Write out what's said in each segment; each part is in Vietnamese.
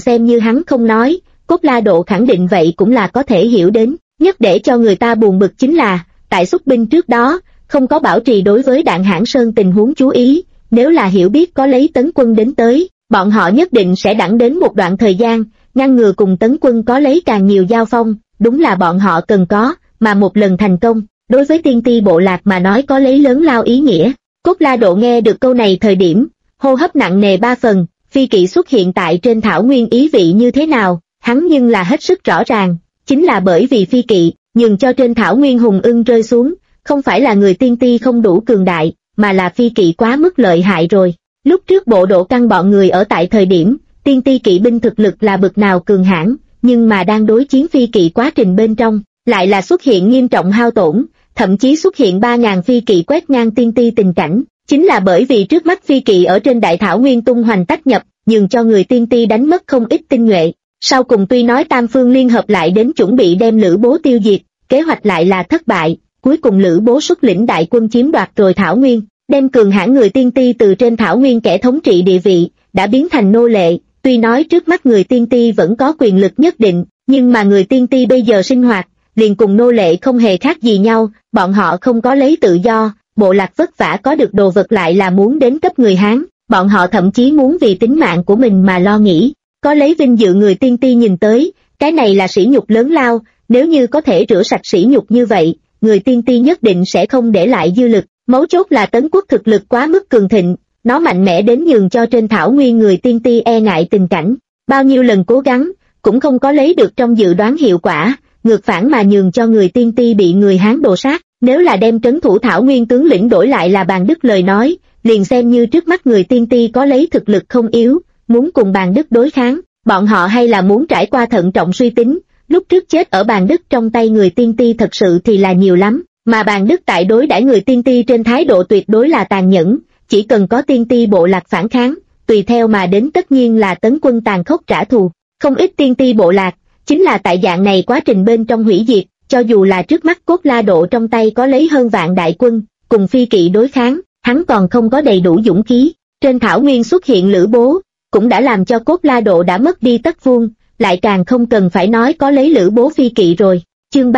xem như hắn không nói, Cốt La Độ khẳng định vậy cũng là có thể hiểu đến. Nhất để cho người ta buồn bực chính là, tại xuất binh trước đó, không có bảo trì đối với Đạn Hãn Sơn tình huống chú ý, nếu là hiểu biết có lấy Tấn quân đến tới, bọn họ nhất định sẽ đẳng đến một đoạn thời gian, ngăn ngừa cùng Tấn quân có lấy càng nhiều giao phong, đúng là bọn họ cần có, mà một lần thành công, đối với tiên ti bộ lạc mà nói có lấy lớn lao ý nghĩa. Cốt La Độ nghe được câu này thời điểm, hô hấp nặng nề 3 phần, phi kỵ xuất hiện tại trên thảo nguyên ý vị như thế nào, hắn nhưng là hết sức rõ ràng, chính là bởi vì phi kỵ, nhường cho trên thảo nguyên hùng ưng rơi xuống, không phải là người tiên ti không đủ cường đại, mà là phi kỵ quá mức lợi hại rồi. Lúc trước bộ Độ Căn bọn người ở tại thời điểm, tiên ti kỵ binh thực lực là bực nào cường hãn, nhưng mà đang đối chiến phi kỵ quá trình bên trong, lại là xuất hiện nghiêm trọng hao tổn, thậm chí xuất hiện 3.000 phi kỵ quét ngang tiên ti tình cảnh, chính là bởi vì trước mắt phi kỵ ở trên đại thảo nguyên tung hoành tách nhập, nhường cho người tiên ti đánh mất không ít tinh nhuệ. Sau cùng tuy nói tam phương liên hợp lại đến chuẩn bị đem Lữ Bố tiêu diệt, kế hoạch lại là thất bại, cuối cùng Lữ Bố xuất lĩnh đại quân chiếm đoạt rồi thảo nguyên, đem cường hãn người tiên ti từ trên thảo nguyên kẻ thống trị địa vị, đã biến thành nô lệ. Tuy nói trước mắt người tiên ti vẫn có quyền lực nhất định, nhưng mà người tiên ti bây giờ sinh hoạt, liền cùng nô lệ không hề khác gì nhau, bọn họ không có lấy tự do, bộ lạc vất vả có được đồ vật lại là muốn đến cấp người Hán, bọn họ thậm chí muốn vì tính mạng của mình mà lo nghĩ, có lấy vinh dự người tiên ti nhìn tới, cái này là sỉ nhục lớn lao, nếu như có thể rửa sạch sỉ nhục như vậy, người tiên ti nhất định sẽ không để lại dư lực, mấu chốt là Tấn quốc thực lực quá mức cường thịnh, nó mạnh mẽ đến nhường cho trên thảo nguyên người tiên ti e ngại tình cảnh, bao nhiêu lần cố gắng, cũng không có lấy được trong dự đoán hiệu quả, ngược phản mà nhường cho người tiên ti bị người Hán đồ sát. Nếu là đem trấn thủ thảo nguyên tướng lĩnh đổi lại là Bàn Đức lời nói, liền xem như trước mắt người tiên ti có lấy thực lực không yếu, muốn cùng Bàn Đức đối kháng, bọn họ hay là muốn trải qua thận trọng suy tính, lúc trước chết ở Bàn Đức trong tay người tiên ti thật sự thì là nhiều lắm, mà Bàn Đức tại đối đãi người tiên ti trên thái độ tuyệt đối là tàn nhẫn, chỉ cần có tiên ti bộ lạc phản kháng, tùy theo mà đến tất nhiên là tấn quân tàn khốc trả thù, không ít tiên ti bộ lạc, chính là tại dạng này quá trình bên trong hủy diệt. Cho dù là trước mắt Cốt La Độ trong tay có lấy hơn vạn đại quân, cùng phi kỵ đối kháng, hắn còn không có đầy đủ dũng khí. Trên thảo nguyên xuất hiện Lữ Bố, cũng đã làm cho Cốt La Độ đã mất đi tất vuông, lại càng không cần phải nói có lấy Lữ Bố phi kỵ rồi. Chương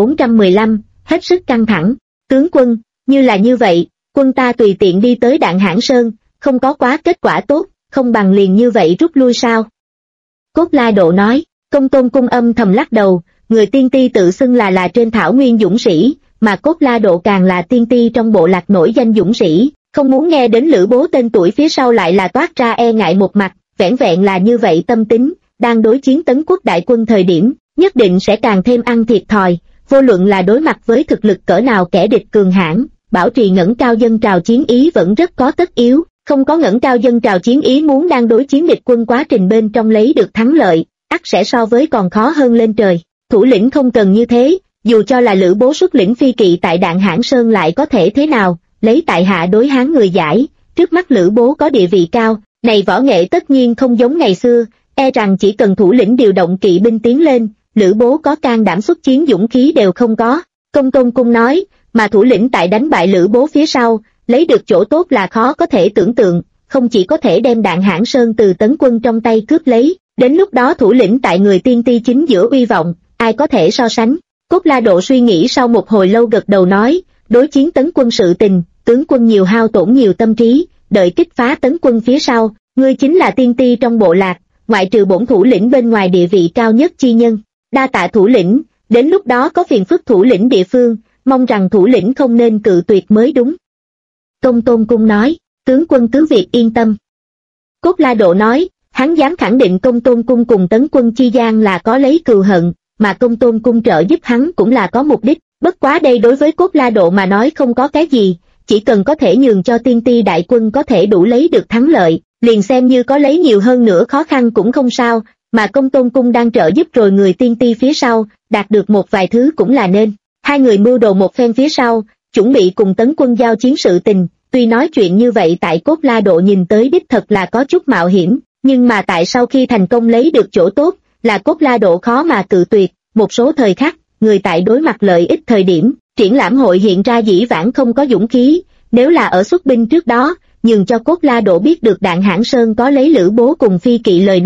3415, hết sức căng thẳng. Tướng quân, như là như vậy, quân ta tùy tiện đi tới Đạn Hãn Sơn, không có quá kết quả tốt, không bằng liền như vậy rút lui sao? Cốt La Độ nói. Công Tôn Cung âm thầm lắc đầu. Người tiên ti tự xưng là trên thảo nguyên dũng sĩ, mà Cốt La Độ càng là tiên ti trong bộ lạc nổi danh dũng sĩ, không muốn nghe đến Lữ Bố tên tuổi phía sau lại là toát ra e ngại một mặt, vẻn vẹn là như vậy tâm tính, đang đối chiến Tấn quốc đại quân thời điểm, nhất định sẽ càng thêm ăn thiệt thòi, vô luận là đối mặt với thực lực cỡ nào kẻ địch cường hãn, bảo trì ngẩng cao dân trào chiến ý vẫn rất có tất yếu, không có ngẩng cao dân trào chiến ý muốn đang đối chiến địch quân quá trình bên trong lấy được thắng lợi, ắt sẽ so với còn khó hơn lên trời. Thủ lĩnh không cần như thế, dù cho là Lữ Bố xuất lĩnh phi kỵ tại Đạn Hãn Sơn lại có thể thế nào, lấy tại hạ đối Hán người giải, trước mắt Lữ Bố có địa vị cao, này võ nghệ tất nhiên không giống ngày xưa, e rằng chỉ cần thủ lĩnh điều động kỵ binh tiến lên, Lữ Bố có can đảm xuất chiến dũng khí đều không có. Công Tôn Cung nói, mà thủ lĩnh tại đánh bại Lữ Bố phía sau, lấy được chỗ tốt là khó có thể tưởng tượng, không chỉ có thể đem Đạn Hãn Sơn từ Tấn quân trong tay cướp lấy, đến lúc đó thủ lĩnh tại người tiên ti chính giữa uy vọng, ai có thể so sánh. Cốt La Độ suy nghĩ sau một hồi lâu gật đầu nói, đối chiến Tấn quân sự tình, tướng quân nhiều hao tổn nhiều tâm trí, đợi kích phá Tấn quân phía sau, ngươi chính là tiên ti trong bộ lạc, ngoại trừ bổn thủ lĩnh bên ngoài địa vị cao nhất chi nhân, đa tạ thủ lĩnh, đến lúc đó có phiền phức thủ lĩnh địa phương, mong rằng thủ lĩnh không nên cự tuyệt mới đúng. Công Tôn Cung nói, tướng quân cứ việc yên tâm. Cốt La Độ nói, hắn dám khẳng định Công Tôn Cung cùng Tấn quân chi gian là có lấy cừu hận, mà Công Tôn Cung trợ giúp hắn cũng là có mục đích, bất quá đây đối với Cốt La Độ mà nói không có cái gì, chỉ cần có thể nhường cho tiên ti đại quân có thể đủ lấy được thắng lợi, liền xem như có lấy nhiều hơn nữa khó khăn cũng không sao, mà Công Tôn Cung đang trợ giúp rồi người tiên ti phía sau, đạt được một vài thứ cũng là nên. Hai người mưu đồ một phen phía sau, chuẩn bị cùng Tấn quân giao chiến sự tình, tuy nói chuyện như vậy tại Cốt La Độ nhìn tới đích thật là có chút mạo hiểm, nhưng mà tại sau khi thành công lấy được chỗ tốt, là Cốt La Độ khó mà cự tuyệt. Một số thời khắc, người tại đối mặt lợi ích thời điểm, triển lãm hội hiện ra dĩ vãng không có dũng khí, nếu là ở xuất binh trước đó, nhường cho Cốt La Độ biết được Đạn Hãn Sơn có lấy Lữ Bố cùng phi kỵ lời nói,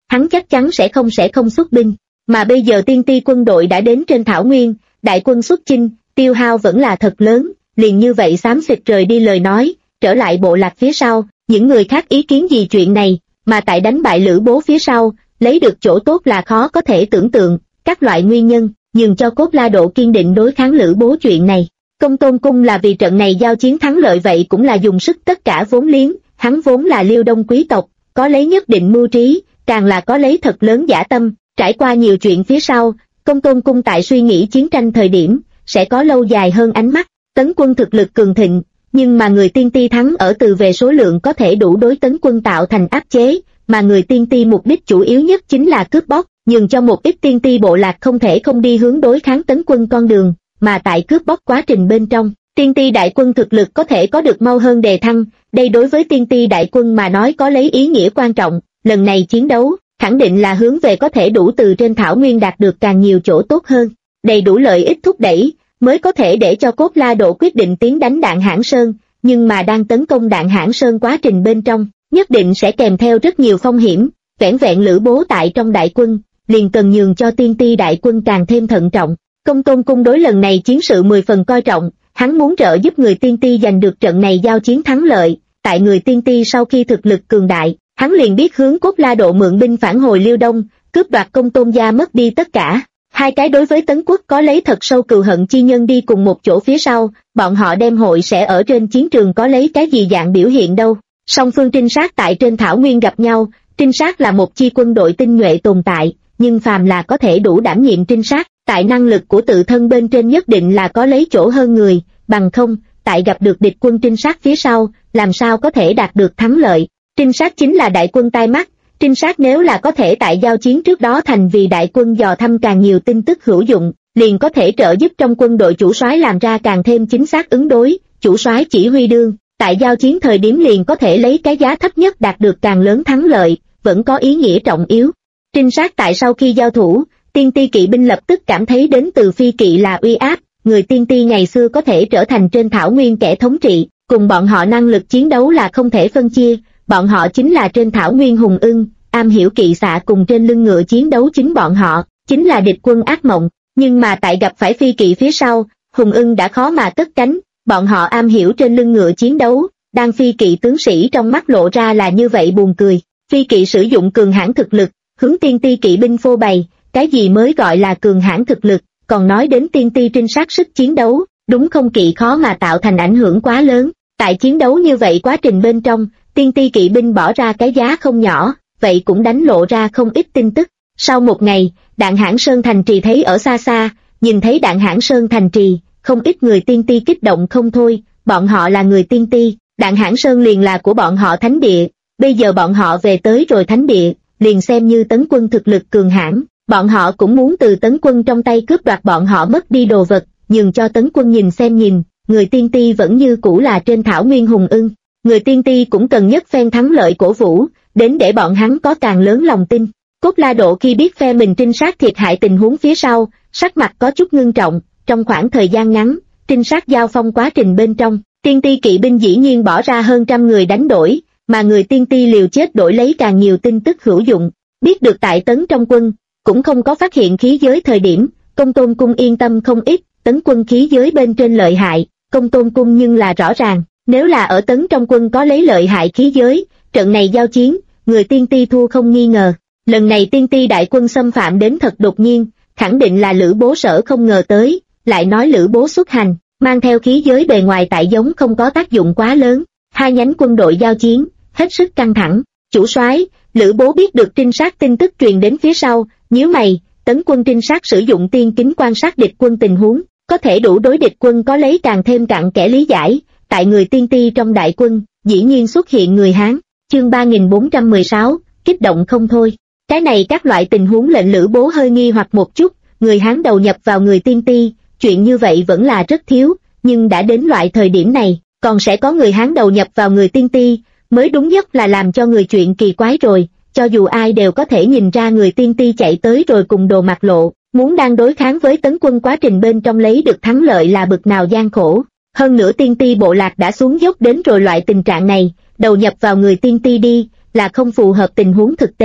hắn chắc chắn sẽ không xuất binh. Mà bây giờ tiên ti quân đội đã đến trên thảo nguyên, đại quân xuất chinh, tiêu hao vẫn là thật lớn, liền như vậy xám xịt rời đi lời nói, trở lại bộ lạc phía sau, những người khác ý kiến gì chuyện này, mà tại đánh bại Lữ Bố phía sau, lấy được chỗ tốt là khó có thể tưởng tượng, các loại nguyên nhân, nhường cho Cốt La Độ kiên định đối kháng Lữ Bố chuyện này. Công Tôn Cung là vì trận này giao chiến thắng lợi vậy cũng là dùng sức tất cả vốn liếng, hắn vốn là Liêu Đông quý tộc, có lấy nhất định mưu trí, càng là có lấy thật lớn dã tâm, trải qua nhiều chuyện phía sau, Công Tôn Cung tại suy nghĩ chiến tranh thời điểm, sẽ có lâu dài hơn ánh mắt, tấn quân thực lực cường thịnh, nhưng mà người tiên ti thắng ở từ về số lượng có thể đủ đối tấn quân tạo thành áp chế, mà người tiên ti mục đích chủ yếu nhất chính là cướp bóc, nhường cho một ít tiên ti bộ lạc không thể không đi hướng đối kháng tấn quân con đường, mà tại cướp bóc quá trình bên trong, tiên ti đại quân thực lực có thể có được mau hơn đề thăng, đây đối với tiên ti đại quân mà nói có lấy ý nghĩa quan trọng, lần này chiến đấu, khẳng định là hướng về có thể đủ từ trên thảo nguyên đạt được càng nhiều chỗ tốt hơn, đầy đủ lợi ích thúc đẩy, mới có thể để cho Cốt La Độ quyết định tiến đánh Đạn Hãn Sơn, nhưng mà đang tấn công Đạn Hãn Sơn quá trình bên trong, nhất định sẽ kèm theo rất nhiều phong hiểm, vẻn vẹn Lữ Bố tại trong đại quân, liền cần nhường cho tiên ti đại quân càng thêm thận trọng. Công Tôn Cung đối lần này chiến sự 10 phần coi trọng, hắn muốn trợ giúp người tiên ti giành được trận này giao chiến thắng lợi, tại người tiên ti sau khi thực lực cường đại, hắn liền biết hướng Cốt La Độ mượn binh phản hồi Liêu Đông, cướp đoạt Công Tôn gia mất đi tất cả. Hai cái đối với Tấn Quốc có lấy thật sâu cừu hận chi nhân đi cùng một chỗ phía sau, bọn họ đem hội sẽ ở trên chiến trường có lấy cái gì dạng biểu hiện đâu. Song phương trinh sát tại trên thảo nguyên gặp nhau, trinh sát là một chi quân đội tinh nhuệ tồn tại, nhưng phàm là có thể đủ đảm nhiệm trinh sát, tại năng lực của tự thân bên trên nhất định là có lấy chỗ hơn người, bằng không, tại gặp được địch quân trinh sát phía sau, làm sao có thể đạt được thắng lợi. Trinh sát chính là đại quân tai mắt, trinh sát nếu là có thể tại giao chiến trước đó thành vì đại quân dò thăm càng nhiều tin tức hữu dụng, liền có thể trợ giúp trong quân đội chủ soái làm ra càng thêm chính xác ứng đối, chủ soái chỉ huy đương, tại giao chiến thời điểm liền có thể lấy cái giá thấp nhất đạt được càng lớn thắng lợi, vẫn có ý nghĩa trọng yếu. Trinh sát tại sau khi giao thủ, tiên ti kỵ binh lập tức cảm thấy đến từ phi kỵ là uy áp, người tiên ti ngày xưa có thể trở thành trên thảo nguyên kẻ thống trị, cùng bọn họ năng lực chiến đấu là không thể phân chia, bọn họ chính là trên thảo nguyên hùng ưng, am hiểu kỵ xạ cùng trên lưng ngựa chiến đấu chính bọn họ, chính là địch quân ác mộng, nhưng mà tại gặp phải phi kỵ phía sau, hùng ưng đã khó mà cất cánh, bọn họ am hiểu trên lưng ngựa chiến đấu, đang phi kỵ tướng sĩ trong mắt lộ ra là như vậy buồn cười, phi kỵ sử dụng cường hãn thực lực, hướng tiên ti kỵ binh phô bày, cái gì mới gọi là cường hãn thực lực, còn nói đến tiên ti trinh sát sức chiến đấu, đúng không kỵ khó mà tạo thành ảnh hưởng quá lớn, tại chiến đấu như vậy quá trình bên trong, tiên ti kỵ binh bỏ ra cái giá không nhỏ, vậy cũng đánh lộ ra không ít tin tức. Sau một ngày, Đạn Hãn Sơn thành trì thấy ở xa xa, nhìn thấy Đạn Hãn Sơn thành trì, không ít người tiên ti kích động không thôi, bọn họ là người tiên ti, Đạn Hãn Sơn liền là của bọn họ thánh địa, bây giờ bọn họ về tới rồi thánh địa, liền xem như tấn quân thực lực cường hãn, bọn họ cũng muốn từ tấn quân trong tay cướp đoạt bọn họ mất đi đồ vật, nhường cho tấn quân nhìn xem nhìn, người tiên ti vẫn như cũ là trên thảo nguyên hùng ưng, người tiên ti cũng cần nhất phen thắng lợi cổ vũ, đến để bọn hắn có càng lớn lòng tin. Cốt La Độ khi biết phe mình trinh sát thiệt hại tình huống phía sau, sắc mặt có chút ngưng trọng, trong khoảng thời gian ngắn, trinh sát giao phong quá trình bên trong, tiên ti kỵ binh dĩ nhiên bỏ ra hơn 100 người đánh đổi, mà người tiên ti liều chết đổi lấy càng nhiều tin tức hữu dụng, biết được tại tấn trong quân, cũng không có phát hiện khí giới thời điểm, Công Tôn Cung yên tâm không ít, tấn quân khí giới bên trên lợi hại, Công Tôn Cung nhưng là rõ ràng, nếu là ở tấn trong quân có lấy lợi hại khí giới, trận này giao chiến, người tiên ti thua không nghi ngờ. Lần này tiên ti đại quân xâm phạm đến thật đột nhiên, khẳng định là Lữ Bố sở không ngờ tới, lại nói Lữ Bố xuất hành, mang theo khí giới bề ngoài tại giống không có tác dụng quá lớn, hai nhánh quân đội giao chiến, hết sức căng thẳng, chủ soái, Lữ Bố biết được trinh sát tin tức truyền đến phía sau, nhíu mày, tấn quân trinh sát sử dụng tiên kính quan sát địch quân tình huống, có thể đủ đối địch quân có lấy càng thêm cặn kẽ lý giải, tại người tiên ti trong đại quân, dĩ nhiên xuất hiện người Hán, chương 3416, kích động không thôi. Cái này các loại tình huống lệnh Lữ Bố hơi nghi hoặc một chút, người Hán đầu nhập vào người tiên ti, chuyện như vậy vẫn là rất thiếu, nhưng đã đến loại thời điểm này, còn sẽ có người Hán đầu nhập vào người tiên ti, mới đúng nhất là làm cho người chuyện kỳ quái rồi, cho dù ai đều có thể nhìn ra người tiên ti chạy tới rồi cùng đồ mặt lộ, muốn đang đối kháng với tấn quân quá trình bên trong lấy được thắng lợi là bực nào gian khổ. Hơn nữa tiên ti bộ lạc đã xuống dốc đến rồi loại tình trạng này, đầu nhập vào người tiên ti đi, là không phù hợp tình huống thực tế,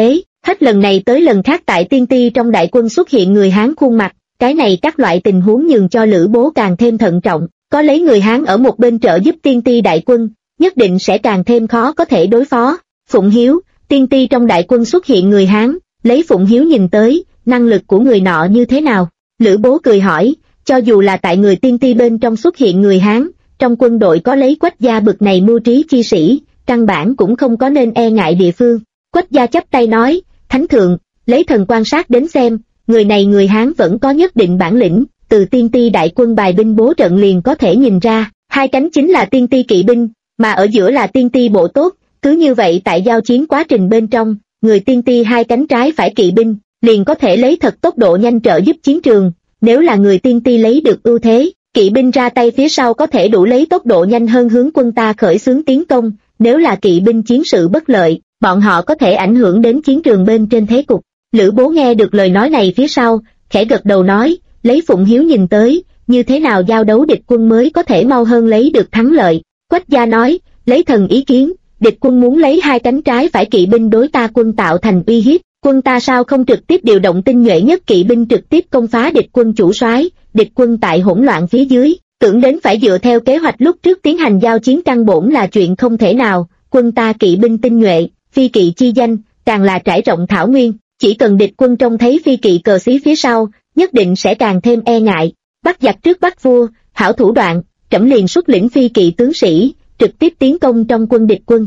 Hết lần này tới lần khác tại tiên ti trong đại quân xuất hiện người Hán khuôn mặt, cái này các loại tình huống nhường cho Lữ Bố càng thêm thận trọng, có lấy người Hán ở một bên trợ giúp tiên ti đại quân, nhất định sẽ càng thêm khó có thể đối phó. Phụng Hiếu, tiên ti trong đại quân xuất hiện người Hán, lấy Phụng Hiếu nhìn tới, năng lực của người nọ như thế nào? Lữ Bố cười hỏi, cho dù là tại người tiên ti bên trong xuất hiện người Hán, trong quân đội có lấy Quách gia bực này mưu trí chi sĩ, căn bản cũng không có nên e ngại địa phương. Quách gia chắp tay nói, Thánh thượng, lấy thần quan sát đến xem, người này người Hán vẫn có nhất định bản lĩnh, từ tiên ti đại quân bài binh bố trận liền có thể nhìn ra, hai cánh chính là tiên ti kỵ binh, mà ở giữa là tiên ti bộ tốt, cứ như vậy tại giao chiến quá trình bên trong, người tiên ti hai cánh trái phải kỵ binh, liền có thể lấy thật tốc độ nhanh trợ giúp chiến trường, nếu là người tiên ti lấy được ưu thế, kỵ binh ra tay phía sau có thể đủ lấy tốc độ nhanh hơn hướng quân ta khởi xướng tiến công, nếu là kỵ binh chiến sự bất lợi, bọn họ có thể ảnh hưởng đến chiến trường bên trên thế cục. Lữ Bố nghe được lời nói này phía sau, khẽ gật đầu nói, lấy Phụng Hiếu nhìn tới, như thế nào giao đấu địch quân mới có thể mau hơn lấy được thắng lợi. Quách gia nói, lấy thần ý kiến, địch quân muốn lấy hai cánh trái phải kỵ binh đối ta quân tạo thành uy hiếp, quân ta sao không trực tiếp điều động tinh nhuệ nhất kỵ binh trực tiếp công phá địch quân chủ soái, địch quân tại hỗn loạn phía dưới, tưởng đến phải dựa theo kế hoạch lúc trước tiến hành giao chiến căn bổn là chuyện không thể nào, quân ta kỵ binh tinh nhuệ, phi kỵ chi danh, càng là trải rộng thảo nguyên, chỉ cần địch quân trông thấy phi kỵ cờ xí phía sau, nhất định sẽ càng thêm e ngại, bắt giặc trước bắt vua, hảo thủ đoạn, trẫm liền xuất lĩnh phi kỵ tướng sĩ, trực tiếp tiến công trong quân địch quân.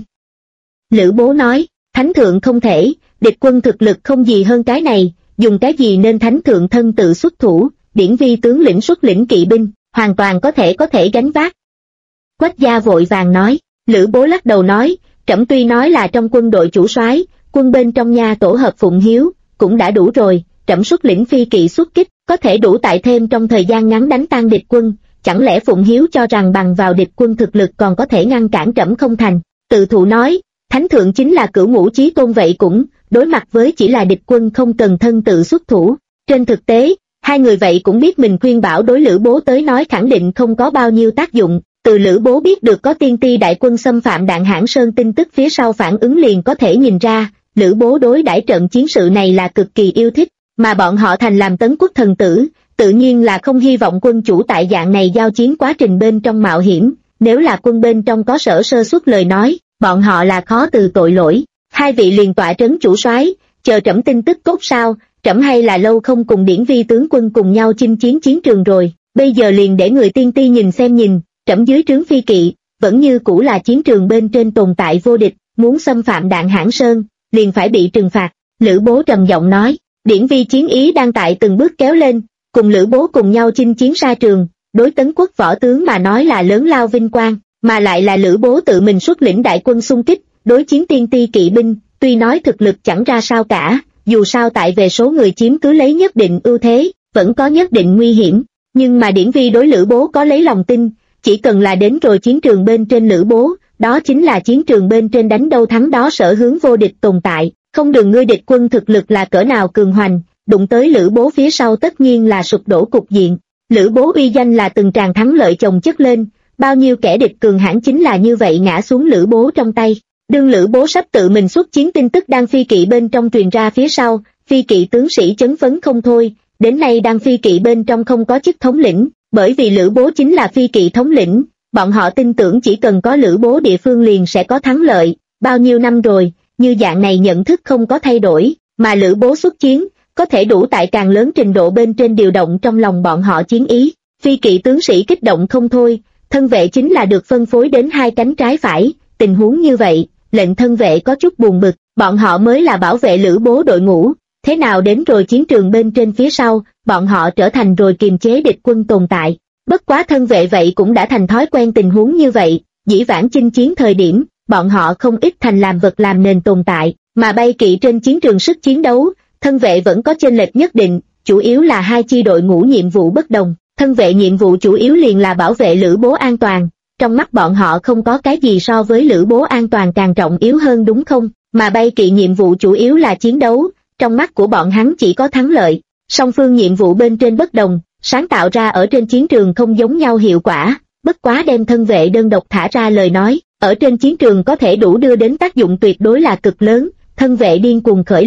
Lữ Bố nói, Thánh thượng không thể, địch quân thực lực không gì hơn cái này, dùng cái gì nên Thánh thượng thân tự xuất thủ, Điển Vi tướng lĩnh xuất lĩnh kỵ binh, hoàn toàn có thể gánh vác. Quách gia vội vàng nói, Lữ Bố lắc đầu nói, trẫm tuy nói là trong quân đội chủ soái, quân bên trong nha tổ hợp Phụng Hiếu, cũng đã đủ rồi, trẫm xuất lĩnh phi kỵ xuất kích, có thể đủ tại thêm trong thời gian ngắn đánh tan địch quân, chẳng lẽ Phụng Hiếu cho rằng bằng vào địch quân thực lực còn có thể ngăn cản trẫm không thành? Tự thụ nói, Thánh thượng chính là cửu ngũ chí tôn vậy cũng, đối mặt với chỉ là địch quân không cần thân tự xuất thủ. Trên thực tế, hai người vậy cũng biết mình khuyên bảo đối Lữ Bố tới nói khẳng định không có bao nhiêu tác dụng, từ Lữ Bố biết được có tiên ti đại quân xâm phạm Đạn Hãn Sơn tin tức phía sau phản ứng liền có thể nhìn ra, Lữ Bố đối đãi trận chiến sự này là cực kỳ yêu thích, mà bọn họ thành làm Tấn Quốc thần tử, tự nhiên là không hy vọng quân chủ tại dạng này giao chiến quá trình bên trong mạo hiểm, nếu là quân bên trong có sơ suất lời nói, bọn họ là khó từ tội lỗi. Hai vị liền tọa trấn chủ soái, chờ trẫm tin tức cốt sao, trẫm hay là lâu không cùng Điển Vi tướng quân cùng nhau chinh chiến chiến trường rồi, bây giờ liền để người tiên ti nhìn xem nhìn, trẫm dưới trướng phi kỵ, vẫn như cũ là chiến trường bên trên tồn tại vô địch, muốn xâm phạm Đạn Hãn Sơn, liền phải bị trừng phạt. Lữ Bố trầm giọng nói, Điển Vi chiến ý đang tại từng bước kéo lên, cùng Lữ Bố cùng nhau chinh chiến xa trường, đối Tấn Quốc võ tướng mà nói là lớn lao vinh quang, mà lại là Lữ Bố tự mình xuất lĩnh đại quân xung kích, đối chiến tiên ti kỵ binh, tuy nói thực lực chẳng ra sao cả, dù sao tại về số người chiếm cứ lấy nhất định ưu thế, vẫn có nhất định nguy hiểm, nhưng mà Điển Vi đối Lữ Bố có lấy lòng tin, chỉ cần là đến rồi chiến trường bên trên Lữ Bố, đó chính là chiến trường bên trên đánh đâu thắng đó sở hướng vô địch tồn tại, không đừng ngươi địch quân thực lực là cỡ nào cường hoành, đụng tới Lữ Bố phía sau tất nhiên là sụp đổ cục diện. Lữ Bố uy danh là từng tràng thắng lợi chồng chất lên, bao nhiêu kẻ địch cường hãn chính là như vậy ngã xuống Lữ Bố trong tay. Đương Lữ Bố sắp tự mình xuất chiến tin tức đang phi kỵ bên trong truyền ra phía sau, phi kỵ tướng sĩ chấn phấn không thôi, đến nay đang phi kỵ bên trong không có chức thống lĩnh, bởi vì Lữ Bố chính là phi kỵ thống lĩnh, bọn họ tin tưởng chỉ cần có Lữ Bố địa phương liền sẽ có thắng lợi, bao nhiêu năm rồi, như dạng này nhận thức không có thay đổi, mà Lữ Bố xuất chiến, có thể đủ tại càng lớn trình độ bên trên điều động trong lòng bọn họ chiến ý, phi kỵ tướng sĩ kích động không thôi, thân vệ chính là được phân phối đến hai cánh trái phải, tình huống như vậy, lệnh thân vệ có chút buồn bực, bọn họ mới là bảo vệ Lữ Bố đội ngũ, thế nào đến rồi chiến trường bên trên phía sau, bọn họ trở thành rồi kiềm chế địch quân tồn tại. Bất quá thân vệ vậy cũng đã thành thói quen tình huống như vậy, dĩ vãng chinh chiến thời điểm, bọn họ không ít thành làm vật làm nền tồn tại, mà bay kỵ trên chiến trường sức chiến đấu, thân vệ vẫn có chênh lệch nhất định, chủ yếu là hai chi đội ngũ nhiệm vụ bất đồng, thân vệ nhiệm vụ chủ yếu liền là bảo vệ Lữ Bố an toàn, trong mắt bọn họ không có cái gì so với Lữ Bố an toàn càng trọng yếu hơn đúng không, mà bay kỵ nhiệm vụ chủ yếu là chiến đấu, trong mắt của bọn hắn chỉ có thắng lợi, song phương nhiệm vụ bên trên bất đồng, sáng tạo ra ở trên chiến trường không giống nhau hiệu quả, bất quá đem thân vệ đơn độc thả ra lời nói, ở trên chiến trường có thể đủ đưa đến tác dụng tuyệt đối là cực lớn, thân vệ điên cuồng khởi lên,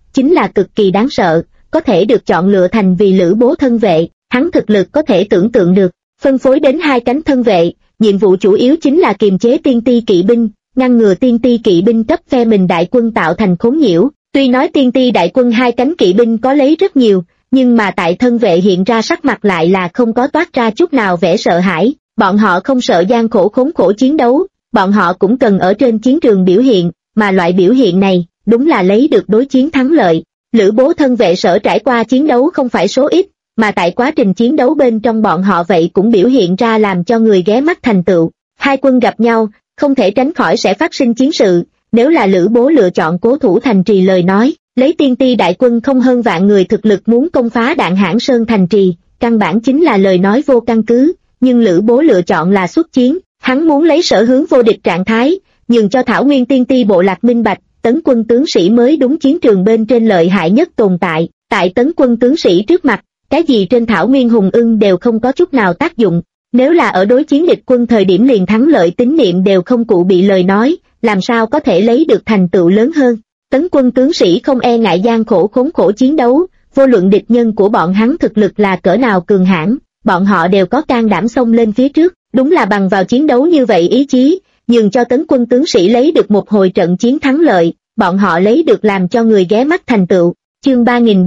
chính là cực kỳ đáng sợ, có thể được chọn lựa thành vì Lữ Bố thân vệ, hắn thực lực có thể tưởng tượng được, phân phối đến 2 cánh thân vệ, nhiệm vụ chủ yếu chính là kiềm chế tiên ti kỵ binh, ngăn ngừa tiên ti kỵ binh cấp phe mình đại quân tạo thành khốn nhiễu. Tuy nói tiên ti đại quân 2 cánh kỵ binh có lấy rất nhiều, nhưng mà tại thân vệ hiện ra sắc mặt lại là không có toát ra chút nào vẻ sợ hãi, bọn họ không sợ gian khổ khốn khổ chiến đấu, bọn họ cũng cần ở trên chiến trường biểu hiện, mà loại biểu hiện này, đúng là lấy được đối chiến thắng lợi. Lữ Bố thân vệ sở trải qua chiến đấu không phải số ít, mà tại quá trình chiến đấu bên trong bọn họ vậy cũng biểu hiện ra làm cho người ghé mắt thành tựu. 2 quân gặp nhau, không thể tránh khỏi sẽ phát sinh chiến sự, nếu là Lữ Bố lựa chọn cố thủ thành trì lời nói, lấy tiên ti đại quân không hơn vạn người thực lực muốn công phá Đạn Hãn Sơn thành trì, căn bản chính là lời nói vô căn cứ, nhưng Lữ Bố lựa chọn là xuất chiến, hắn muốn lấy sở hướng vô địch trạng thái, nhường cho Thảo Nguyên tiên ti bộ lạc minh bạch, Tấn quân tướng sĩ mới đúng chiến trường bên trên lợi hại nhất tồn tại, tại Tấn quân tướng sĩ trước mặt, cái gì trên Thảo Nguyên hùng ưng đều không có chút nào tác dụng, nếu là ở đối chiến địch quân thời điểm liền thắng lợi tín niệm đều không cụ bị lời nói, làm sao có thể lấy được thành tựu lớn hơn. Tấn quân tướng sĩ không e ngại gian khổ khốn khổ chiến đấu, vô luận địch nhân của bọn hắn thực lực là cỡ nào cường hãn, bọn họ đều có can đảm xông lên phía trước, đúng là bằng vào chiến đấu như vậy ý chí, nhường cho Tấn quân tướng sĩ lấy được một hồi trận chiến thắng lợi, bọn họ lấy được làm cho người ghé mắt thành tựu. Chương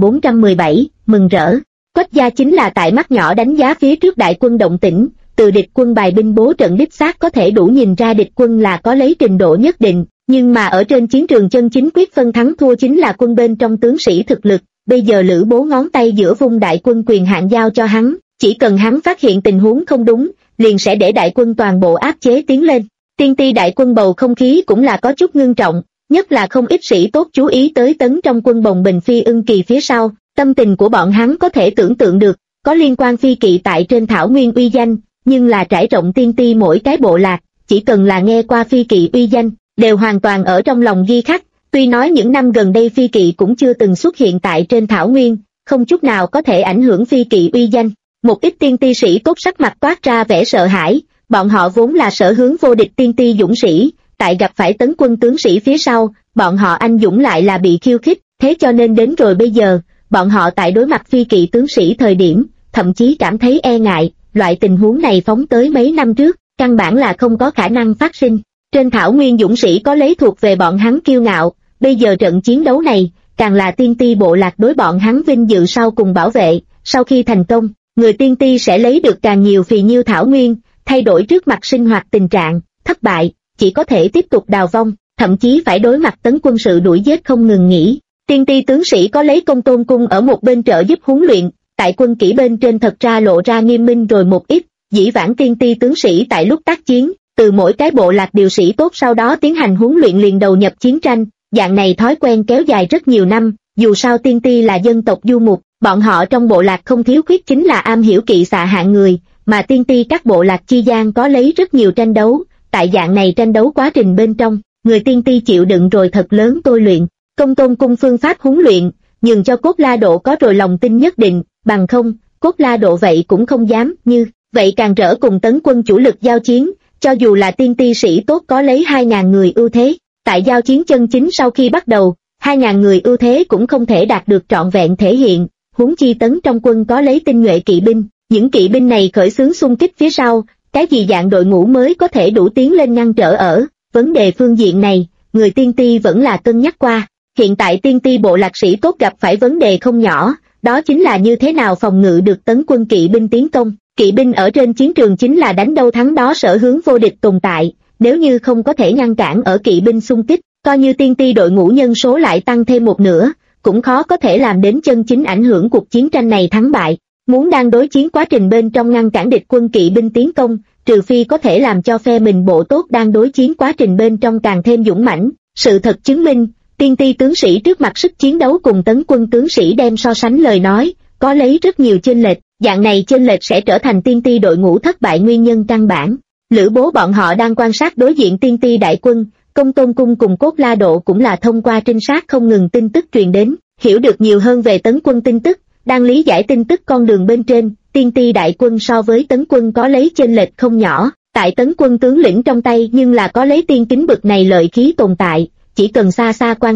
3417, mừng rỡ. Quách gia chính là tại mắt nhỏ đánh giá phía trước đại quân động tĩnh, từ địch quân bài binh bố trận đích xác có thể đủ nhìn ra địch quân là có lấy trình độ nhất định, nhưng mà ở trên chiến trường chân chính quyết phân thắng thua chính là quân bên trong tướng sĩ thực lực. Bây giờ Lữ Bố ngón tay giữa vung đại quân quyền hạn giao cho hắn, chỉ cần hắn phát hiện tình huống không đúng, liền sẽ để đại quân toàn bộ áp chế tiến lên. Tiên ti đại quân bầu không khí cũng là có chút ngưng trọng, nhất là không ít sĩ tốt chú ý tới Tấn trong quân bồng bình Phi Ưng Kỳ phía sau, tâm tình của bọn hắn có thể tưởng tượng được, có liên quan phi kỵ tại trên Thảo Nguyên uy danh, nhưng là trải rộng tiên ti mỗi cái bộ lạc, chỉ cần là nghe qua phi kỵ uy danh, đều hoàn toàn ở trong lòng ghi khắc. Tuy nói những năm gần đây phi kỵ cũng chưa từng xuất hiện tại trên Thảo Nguyên, không chút nào có thể ảnh hưởng phi kỵ uy danh. Một ít tiên ti sĩ tốt sắc mặt toát ra vẻ sợ hãi, bọn họ vốn là sở hướng vô địch tiên ti dũng sĩ, tại gặp phải Tấn quân tướng sĩ phía sau, bọn họ anh dũng lại là bị khiêu khích, thế cho nên đến rồi bây giờ, bọn họ tại đối mặt phi kỵ tướng sĩ thời điểm, thậm chí cảm thấy e ngại, loại tình huống này phóng tới mấy năm trước, căn bản là không có khả năng phát sinh. Trên Thảo Nguyên dũng sĩ có lấy thuộc về bọn hắn kiêu ngạo, bây giờ trận chiến đấu này, càng là tiên ti bộ lạc đối bọn hắn vinh dự sau cùng bảo vệ, sau khi thành công, người tiên ti sẽ lấy được càng nhiều phì nhiêu Thảo Nguyên, thay đổi trước mặt sinh hoạt tình trạng, thất bại, chỉ có thể tiếp tục đào vong, thậm chí phải đối mặt Tấn quân sự đuổi giết không ngừng nghỉ. Tiên ti tướng sĩ có lấy Công Tôn Cung ở một bên trợ giúp huấn luyện, tại quân kỹ bên trên thật ra lộ ra nghiêm minh rồi một ít, dĩ vãng tiên ti tướng sĩ tại lúc tác chiến, từ mỗi cái bộ lạc điều sĩ tốt sau đó tiến hành huấn luyện liền đầu nhập chiến tranh, dạng này thói quen kéo dài rất nhiều năm, dù sao tiên ti là dân tộc du mục, bọn họ trong bộ lạc không thiếu khuyết chính là am hiểu kỵ xạ hạng người, mà tiên ti các bộ lạc chi gian có lấy rất nhiều tranh đấu, tại dạng này tranh đấu quá trình bên trong, người tiên ti chịu đựng rồi thật lớn tôi luyện. Công Tôn Cung phương pháp huấn luyện, nhường cho Cốt La Độ có rồi lòng tin nhất định, bằng không, Cốt La Độ vậy cũng không dám, như vậy càng rỡ cùng Tấn quân chủ lực giao chiến, cho dù là tiên ti sĩ tốt có lấy 2.000 người ưu thế, tại giao chiến chân chính sau khi bắt đầu, 2.000 người ưu thế cũng không thể đạt được trọn vẹn thể hiện, huống chi Tấn trong quân có lấy tinh nhuệ kỵ binh, những kỵ binh này khởi xướng xung kích phía sau, cái gì dạng đội ngũ mới có thể đủ tiến lên ngăn trở ở, vấn đề phương diện này, người tiên ti vẫn là cân nhắc qua. Hiện tại tiên ti bộ lạc sĩ tốt gặp phải vấn đề không nhỏ, đó chính là như thế nào phòng ngự được Tấn quân kỵ binh tiến công. Kỵ binh ở trên chiến trường chính là đánh đâu thắng đó sở hướng vô địch tồn tại, nếu như không có thể ngăn cản ở kỵ binh xung kích, coi như tiên ti đội ngũ nhân số lại tăng thêm một nửa, cũng khó có thể làm đến chân chính ảnh hưởng cuộc chiến tranh này thắng bại. Muốn đang đối chiến quá trình bên trong ngăn cản địch quân kỵ binh tiến công, trừ phi có thể làm cho phe mình bộ tốt đang đối chiến quá trình bên trong càng thêm dũng mãnh. Sự thật chứng minh, tiên ti tướng sĩ trước mặt sức chiến đấu cùng Tấn quân tướng sĩ đem so sánh lời nói, có lấy rất nhiều chênh lệch, dạng này chênh lệch sẽ trở thành tiên ti đội ngũ thất bại nguyên nhân căn bản. Lữ Bố bọn họ đang quan sát đối diện tiên ti đại quân, Công Tôn Cung cùng Cốt La Độ cũng là thông qua trinh sát không ngừng tin tức truyền đến, hiểu được nhiều hơn về Tấn quân tin tức, đang lý giải tin tức con đường bên trên, tiên ti đại quân so với Tấn quân có lấy chênh lệch không nhỏ, tại Tấn quân tướng lĩnh trong tay nhưng là có lấy tiên kính bực này lợi khí tồn tại. Chỉ cần xa xa quan sát,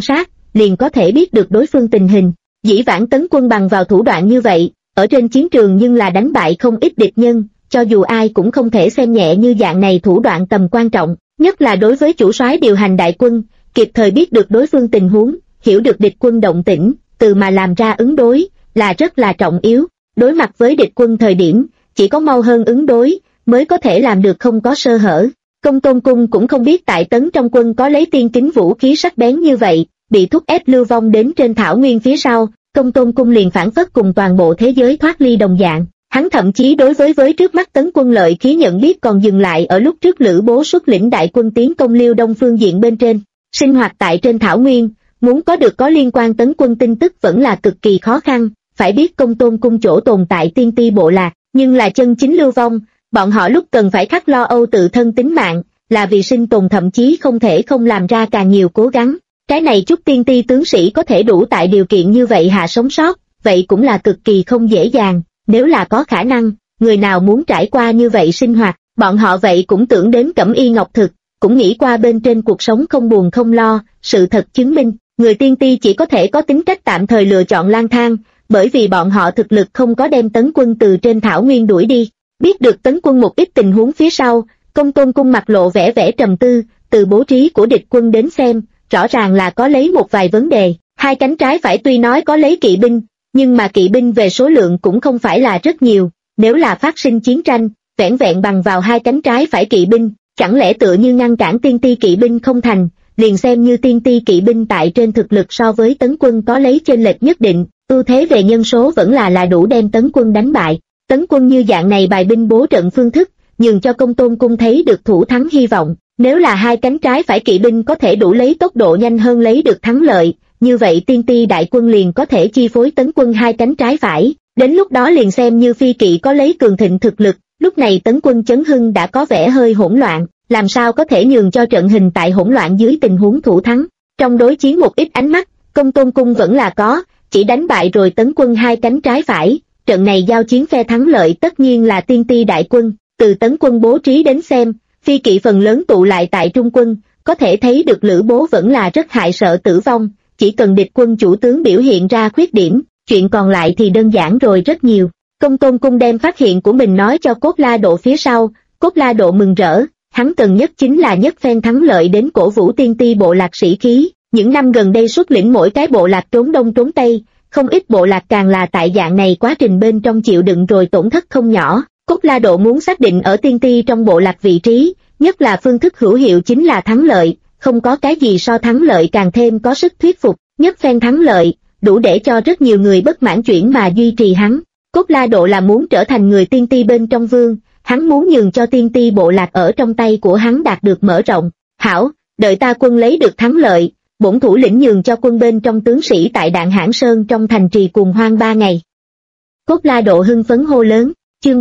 liền có thể biết được đối phương tình hình. Dĩ vãng Tấn Quân bằng vào thủ đoạn như vậy, ở trên chiến trường nhưng là đánh bại không ít địch nhân, cho dù ai cũng không thể xem nhẹ như dạng này thủ đoạn tầm quan trọng, nhất là đối với chủ soái điều hành đại quân, kịp thời biết được đối phương tình huống, hiểu được địch quân động tĩnh, từ mà làm ra ứng đối, là rất là trọng yếu. Đối mặt với địch quân thời điểm, chỉ có mau hơn ứng đối, mới có thể làm được không có sơ hở. Công Tôn Cung cũng không biết tại Tấn trong quân có lấy tiên kính vũ khí sắc bén như vậy, bị thúc ép lưu vong đến trên thảo nguyên phía sau, Công Tôn Cung liền phản phất cùng toàn bộ thế giới thoát ly đồng dạng. Hắn thậm chí đối với trước mắt Tấn quân lợi khí nhận biết còn dừng lại ở lúc trước Lữ Bố xuất lĩnh đại quân tiến công Liêu Đông phương diện bên trên. Sinh hoạt tại trên thảo nguyên, muốn có được có liên quan Tấn quân tin tức vẫn là cực kỳ khó khăn, phải biết Công Tôn Cung chỗ tồn tại tiên ti bộ lạc, nhưng là chân chính lưu vong, bọn họ lúc cần phải khắc lo âu tự thân tính mạng, là vì sinh tồn thậm chí không thể không làm ra càng nhiều cố gắng. Cái này chút tiên ti tướng sĩ có thể đủ tại điều kiện như vậy hạ sống sót, vậy cũng là cực kỳ không dễ dàng. Nếu là có khả năng, người nào muốn trải qua như vậy sinh hoạt, bọn họ vậy cũng tưởng đến Cẩm Y Ngọc Thực, cũng nghĩ qua bên trên cuộc sống không buồn không lo. Sự thật chứng minh, người tiên ti chỉ có thể có tính cách tạm thời lựa chọn lang thang, bởi vì bọn họ thực lực không có đem Tấn quân từ trên thảo nguyên đuổi đi. Biết được Tấn quân một ít tình huống phía sau, Công Tôn Cung mặt lộ vẻ trầm tư, từ bố trí của địch quân đến xem, rõ ràng là có lấy một vài vấn đề. Hai cánh trái phải tuy nói có lấy kỵ binh, nhưng mà kỵ binh về số lượng cũng không phải là rất nhiều. Nếu là phát sinh chiến tranh, vẻn vẹn bằng vào hai cánh trái phải kỵ binh, chẳng lẽ tựa như ngăn cản tiên ti kỵ binh không thành, liền xem như tiên ti kỵ binh tại trên thực lực so với Tấn quân có lấy chênh lệch nhất định, ưu thế về nhân số vẫn là đủ đem Tấn quân đánh bại. Tấn quân như dạng này bài binh bố trận phương thức, nhường cho Công Tôn Cung thấy được thủ thắng hy vọng. Nếu là hai cánh trái phải kỵ binh có thể đủ lấy tốc độ nhanh hơn lấy được thắng lợi, như vậy tiên ti đại quân liền có thể chi phối Tấn quân hai cánh trái phải, đến lúc đó liền xem như phi kỵ có lấy cường thịnh thực lực. Lúc này Tấn quân chấn hưng đã có vẻ hơi hỗn loạn, làm sao có thể nhường cho trận hình tại hỗn loạn dưới tình huống thủ thắng. Trong đối chiến một ít ánh mắt, Công Tôn Cung vẫn là có, chỉ đánh bại rồi Tấn quân hai cánh trái phải. Trận này giao chiến phe thắng lợi tất nhiên là tiên ti đại quân, từ Tấn quân bố trí đến xem, phi kỵ phần lớn tụ lại tại trung quân, có thể thấy được Lữ Bố vẫn là rất hại sợ tử vong, chỉ cần địch quân chủ tướng biểu hiện ra khuyết điểm, chuyện còn lại thì đơn giản rồi rất nhiều. Công Tôn Cung đem phát hiện của mình nói cho Cốt La Độ phía sau, Cốt La Độ mừng rỡ, hắn cần nhất chính là nhất phen thắng lợi đến cổ vũ tiên ti bộ lạc sĩ khí. Những năm gần đây xuất lĩnh mỗi cái bộ lạc trốn đông trốn tây, không ít bộ lạc càng là tại dạng này quá trình bên trong chịu đựng rồi tổn thất không nhỏ. Cốt La Độ muốn xác định ở tiên ti trong bộ lạc vị trí, nhất là phương thức hữu hiệu chính là thắng lợi, không có cái gì so thắng lợi càng thêm có sức thuyết phục. Nhất phen thắng lợi, đủ để cho rất nhiều người bất mãn chuyển mà duy trì hắn. Cốt La Độ là muốn trở thành người tiên ti bên trong vương, hắn muốn nhường cho tiên ti bộ lạc ở trong tay của hắn đạt được mở rộng. Hảo, đợi ta quân lấy được thắng lợi, bổn thủ lĩnh nhường cho quân bên trong tướng sĩ tại Đạn Hãn Sơn trong thành trì cuồng hoang 3 ngày. Cốt La Độ hưng phấn hô lớn. Chương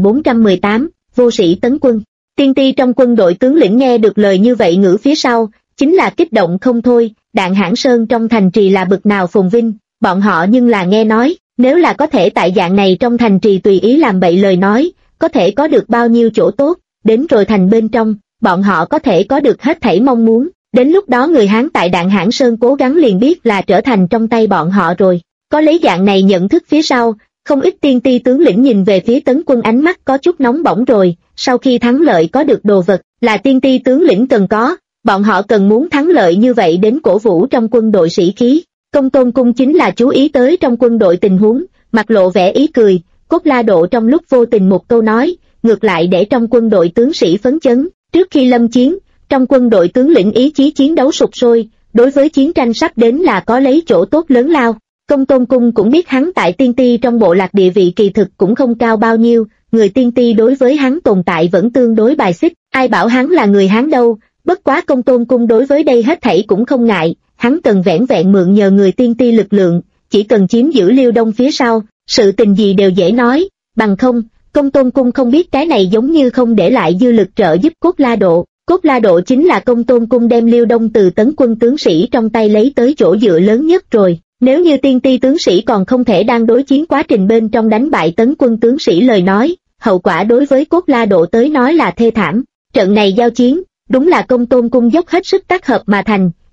3418, vô sĩ tấn quân. Tiên ti trong quân đội tướng lĩnh nghe được lời như vậy ngữ phía sau, chính là kích động không thôi. Đạn Hãn Sơn trong thành trì là bực nào phồn vinh, bọn họ nhưng là nghe nói, nếu là có thể tại dạng này trong thành trì tùy ý làm bậy lời nói, có thể có được bao nhiêu chỗ tốt, đến rồi thành bên trong, bọn họ có thể có được hết thảy mong muốn, đến lúc đó người Hán tại Đạn Hãn Sơn cố gắng liền biết là trở thành trong tay bọn họ rồi. Có lấy dạng này nhận thức phía sau, không ít tiên ti tướng lĩnh nhìn về phía Tấn quân ánh mắt có chút nóng bỏng rồi. Sau khi thắng lợi có được đồ vật, là tiên ti tướng lĩnh cần có, bọn họ cần muốn thắng lợi như vậy đến cổ vũ trong quân đội sĩ khí. Công Tôn Cung chính là chú ý tới trong quân đội tình huống, mặt lộ vẻ ý cười. Cốt La Độ trong lúc vô tình một câu nói, ngược lại để trong quân đội tướng sĩ phấn chấn. Trước khi lâm chiến, trong quân đội tướng lĩnh ý chí chiến đấu sục sôi, đối với chiến tranh sắp đến là có lấy chỗ tốt lớn lao. Công Tôn Cung cũng biết hắn tại tiên ti trong bộ lạc địa vị kỳ thực cũng không cao bao nhiêu, người tiên ti đối với hắn tồn tại vẫn tương đối bài xích, ai bảo hắn là người Hán đâu. Bất quá Công Tôn Cung đối với đây hết thảy cũng không ngại, hắn cần vẻn vẹn mượn nhờ người tiên ti lực lượng, chỉ cần chiếm giữ Liêu Đông phía sau, sự tình gì đều dễ nói, bằng không, Công Tôn Cung không biết cái này giống như không để lại dư lực trợ giúp Cốt La Độ. Cốt La Độ chính là Công Tôn Cung đem Liêu Đông từ Tấn quân tướng sĩ trong tay lấy tới chỗ dựa lớn nhất rồi. Nếu như tiên ti tướng sĩ còn không thể đang đối chiến quá trình bên trong đánh bại Tấn quân tướng sĩ lời nói, hậu quả đối với Cốt La Độ tới nói là thê thảm. Trận này giao chiến, đúng là Công Tôn Cung dốc hết sức tác hợp mà thành,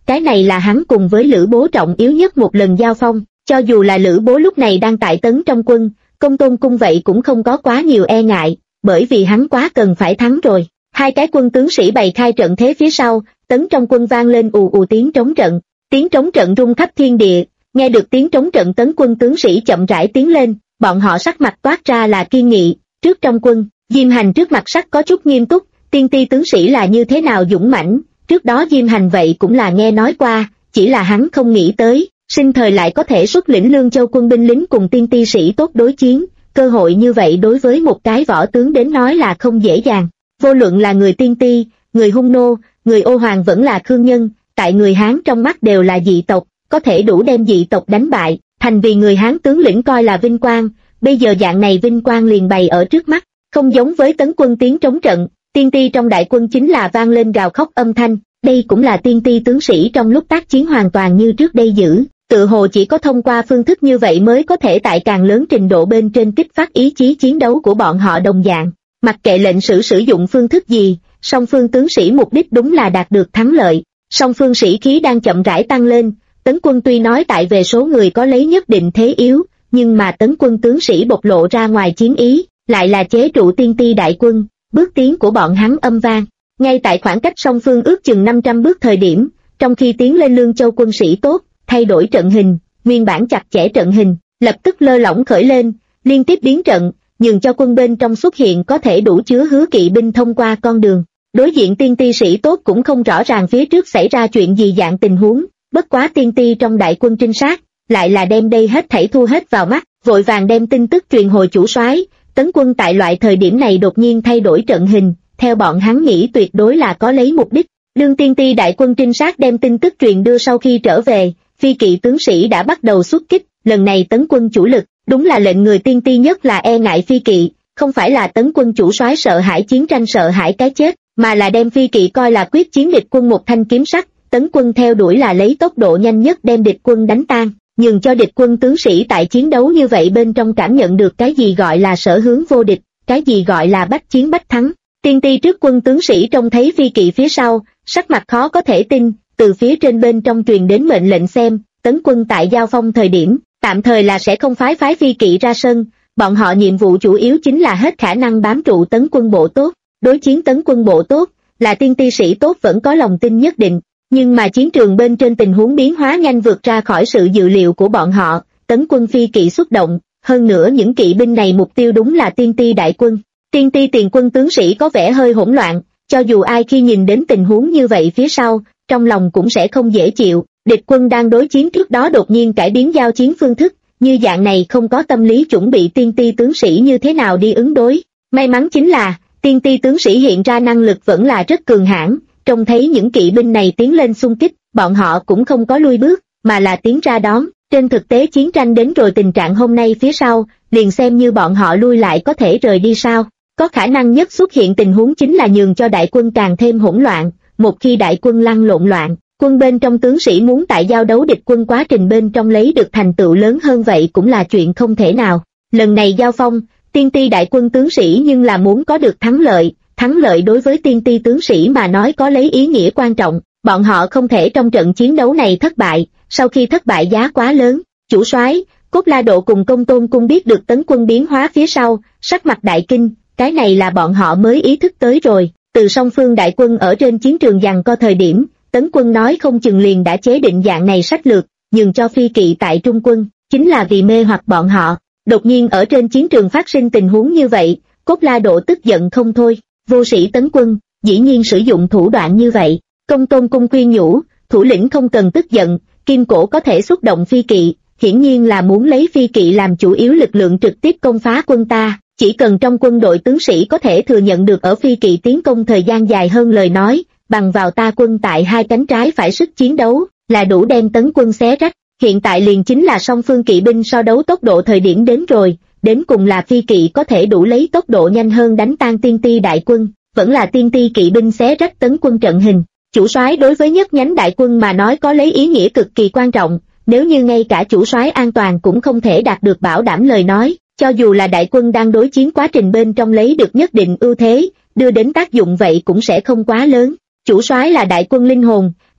cái này là hắn cùng với Lữ Bố trọng yếu nhất một lần giao phong, cho dù là Lữ Bố lúc này đang tại tấn trong quân, Công Tôn Cung vậy cũng không có quá nhiều e ngại, bởi vì hắn quá cần phải thắng rồi. Hai cái quân tướng sĩ bày khai trận thế phía sau, tấn trong quân vang lên ù ù tiếng trống trận rung khắp thiên địa. Nghe được tiếng trống trận, tấn quân tướng sĩ chậm rãi tiến lên, bọn họ sắc mặt toát ra là kiên nghị. Trước trong quân, Diêm Hành trước mặt sắc có chút nghiêm túc, tiên ti tướng sĩ là như thế nào dũng mãnh, trước đó Diêm Hành vậy cũng là nghe nói qua, chỉ là hắn không nghĩ tới, sinh thời lại có thể xuất lĩnh Lương Châu quân binh lính cùng tiên ti sĩ tốt đối chiến, cơ hội như vậy đối với một cái võ tướng đến nói là không dễ dàng. Vô luận là người tiên ti, người hung nô, người ô hoàng vẫn là khương nhân, tại người Hán trong mắt đều là dị tộc, có thể đủ đem dị tộc đánh bại, thành vì người Hán tướng lĩnh coi là vinh quang, bây giờ dạng này vinh quang liền bày ở trước mắt, không giống với tấn quân tiếng trống trận, tiên ti trong đại quân chính là vang lên gào khóc âm thanh, đây cũng là tiên ti tướng sĩ trong lúc tác chiến hoàn toàn như trước đây giữ, tự hồ chỉ có thông qua phương thức như vậy mới có thể tại càng lớn trình độ bên trên kích phát ý chí chiến đấu của bọn họ đồng dạng. Mặc kệ lệnh sử dụng phương thức gì, song phương tướng sĩ mục đích đúng là đạt được thắng lợi. Song phương sĩ khí đang chậm rãi tăng lên, tấn quân tuy nói tại về số người có lấy nhất định thế yếu, nhưng mà tấn quân tướng sĩ bộc lộ ra ngoài chiến ý, lại là chế trụ tiên ti đại quân, bước tiến của bọn hắn âm vang. Ngay tại khoảng cách song phương ước chừng 500 bước thời điểm, trong khi tiến lên Lương Châu quân sĩ tốt, thay đổi trận hình, nguyên bản chặt chẽ trận hình, lập tức lơ lỏng khởi lên, liên tiếp biến trận, nhường cho quân bên trong xuất hiện có thể đủ chứa hứa kỵ binh thông qua con đường. Đối diện tiên ti sĩ tốt cũng không rõ ràng phía trước xảy ra chuyện gì dạng tình huống, bất quá tiên ti trong đại quân trinh sát, lại là đem đây hết thảy thu hết vào mắt, vội vàng đem tin tức truyền hồi chủ soái. Tấn quân tại loại thời điểm này đột nhiên thay đổi trận hình, theo bọn hắn nghĩ tuyệt đối là có lấy mục đích. Đương tiên ti đại quân trinh sát đem tin tức truyền đưa sau khi trở về, phi kỵ tướng sĩ đã bắt đầu xuất kích, lần này tấn quân chủ lực, đúng là lệnh người tiên ti nhất là e ngại phi kỵ, không phải là tấn quân chủ soái sợ hãi chiến tranh sợ hãi cái chết, mà là đem phi kỵ coi là quyết chiến địch quân một thanh kiếm sắt, tấn quân theo đuổi là lấy tốc độ nhanh nhất đem địch quân đánh tan, nhường cho địch quân tướng sĩ tại chiến đấu như vậy bên trong cảm nhận được cái gì gọi là sở hướng vô địch, cái gì gọi là bách chiến bách thắng. Tiên ti trước quân tướng sĩ trông thấy phi kỵ phía sau, sắc mặt khó có thể tin, từ phía trên bên trong truyền đến mệnh lệnh xem, tấn quân tại giao phong thời điểm, tạm thời là sẽ không phái phi kỵ ra sân, bọn họ nhiệm vụ chủ yếu chính là hết khả năng bám trụ tấn quân bộ tốt. Đối chiến tấn quân bộ tốt, là tiên ti sĩ tốt vẫn có lòng tin nhất định, nhưng mà chiến trường bên trên tình huống biến hóa nhanh vượt ra khỏi sự dự liệu của bọn họ, tấn quân phi kỵ xuất động, hơn nữa những kỵ binh này mục tiêu đúng là tiên ti đại quân. Tiên ti tiền quân tướng sĩ có vẻ hơi hỗn loạn, cho dù ai khi nhìn đến tình huống như vậy phía sau, trong lòng cũng sẽ không dễ chịu, địch quân đang đối chiến trước đó đột nhiên cải biến giao chiến phương thức, như dạng này không có tâm lý chuẩn bị tiên ti tướng sĩ như thế nào đi ứng đối. May mắn chính là, tiên ti tướng sĩ hiện ra năng lực vẫn là rất cường hãn, trông thấy những kỵ binh này tiến lên xung kích, bọn họ cũng không có lui bước, mà là tiến ra đón. Trên thực tế chiến tranh đến rồi tình trạng hôm nay phía sau, liền xem như bọn họ lui lại có thể rời đi sao. Có khả năng nhất xuất hiện tình huống chính là nhường cho đại quân càng thêm hỗn loạn, một khi đại quân lăn lộn loạn, quân bên trong tướng sĩ muốn tại giao đấu địch quân quá trình bên trong lấy được thành tựu lớn hơn vậy cũng là chuyện không thể nào. Lần này giao phong, tiên ti đại quân tướng sĩ nhưng là muốn có được thắng lợi đối với tiên ti tướng sĩ mà nói có lấy ý nghĩa quan trọng, bọn họ không thể trong trận chiến đấu này thất bại, sau khi thất bại giá quá lớn. Chủ soái, Cốt La Độ cùng Công Tôn Cung biết được tấn quân biến hóa phía sau, sắc mặt đại kinh, cái này là bọn họ mới ý thức tới rồi, từ song phương đại quân ở trên chiến trường giằng co thời điểm, tấn quân nói không chừng liền đã chế định dạng này sách lược, nhường cho phi kỵ tại trung quân, chính là vì mê hoặc bọn họ. Đột nhiên ở trên chiến trường phát sinh tình huống như vậy, Cốt La Độ tức giận không thôi, vô sĩ tấn quân, dĩ nhiên sử dụng thủ đoạn như vậy. Công Tôn Cung khuyên nhủ, thủ lĩnh không cần tức giận, Kim Cổ có thể xuất động phi kỵ, hiển nhiên là muốn lấy phi kỵ làm chủ yếu lực lượng trực tiếp công phá quân ta, chỉ cần trong quân đội tướng sĩ có thể thừa nhận được ở phi kỵ tiến công thời gian dài hơn lời nói, bằng vào ta quân tại hai cánh trái phải sức chiến đấu, là đủ đem tấn quân xé rách. Hiện tại liền chính là song phương kỵ binh so đấu tốc độ thời điểm đến rồi, đến cùng là phi kỵ có thể đủ lấy tốc độ nhanh hơn đánh tan tiên ti đại quân, vẫn là tiên ti kỵ binh xé rách tấn quân trận hình. Chủ soái đối với nhất nhánh đại quân mà nói có lấy ý nghĩa cực kỳ quan trọng, nếu như ngay cả chủ soái an toàn cũng không thể đạt được bảo đảm lời nói, cho dù là đại quân đang đối chiến quá trình bên trong lấy được nhất định ưu thế, đưa đến tác dụng vậy cũng sẽ không quá lớn. Chủ soái là đại quân linh hồn,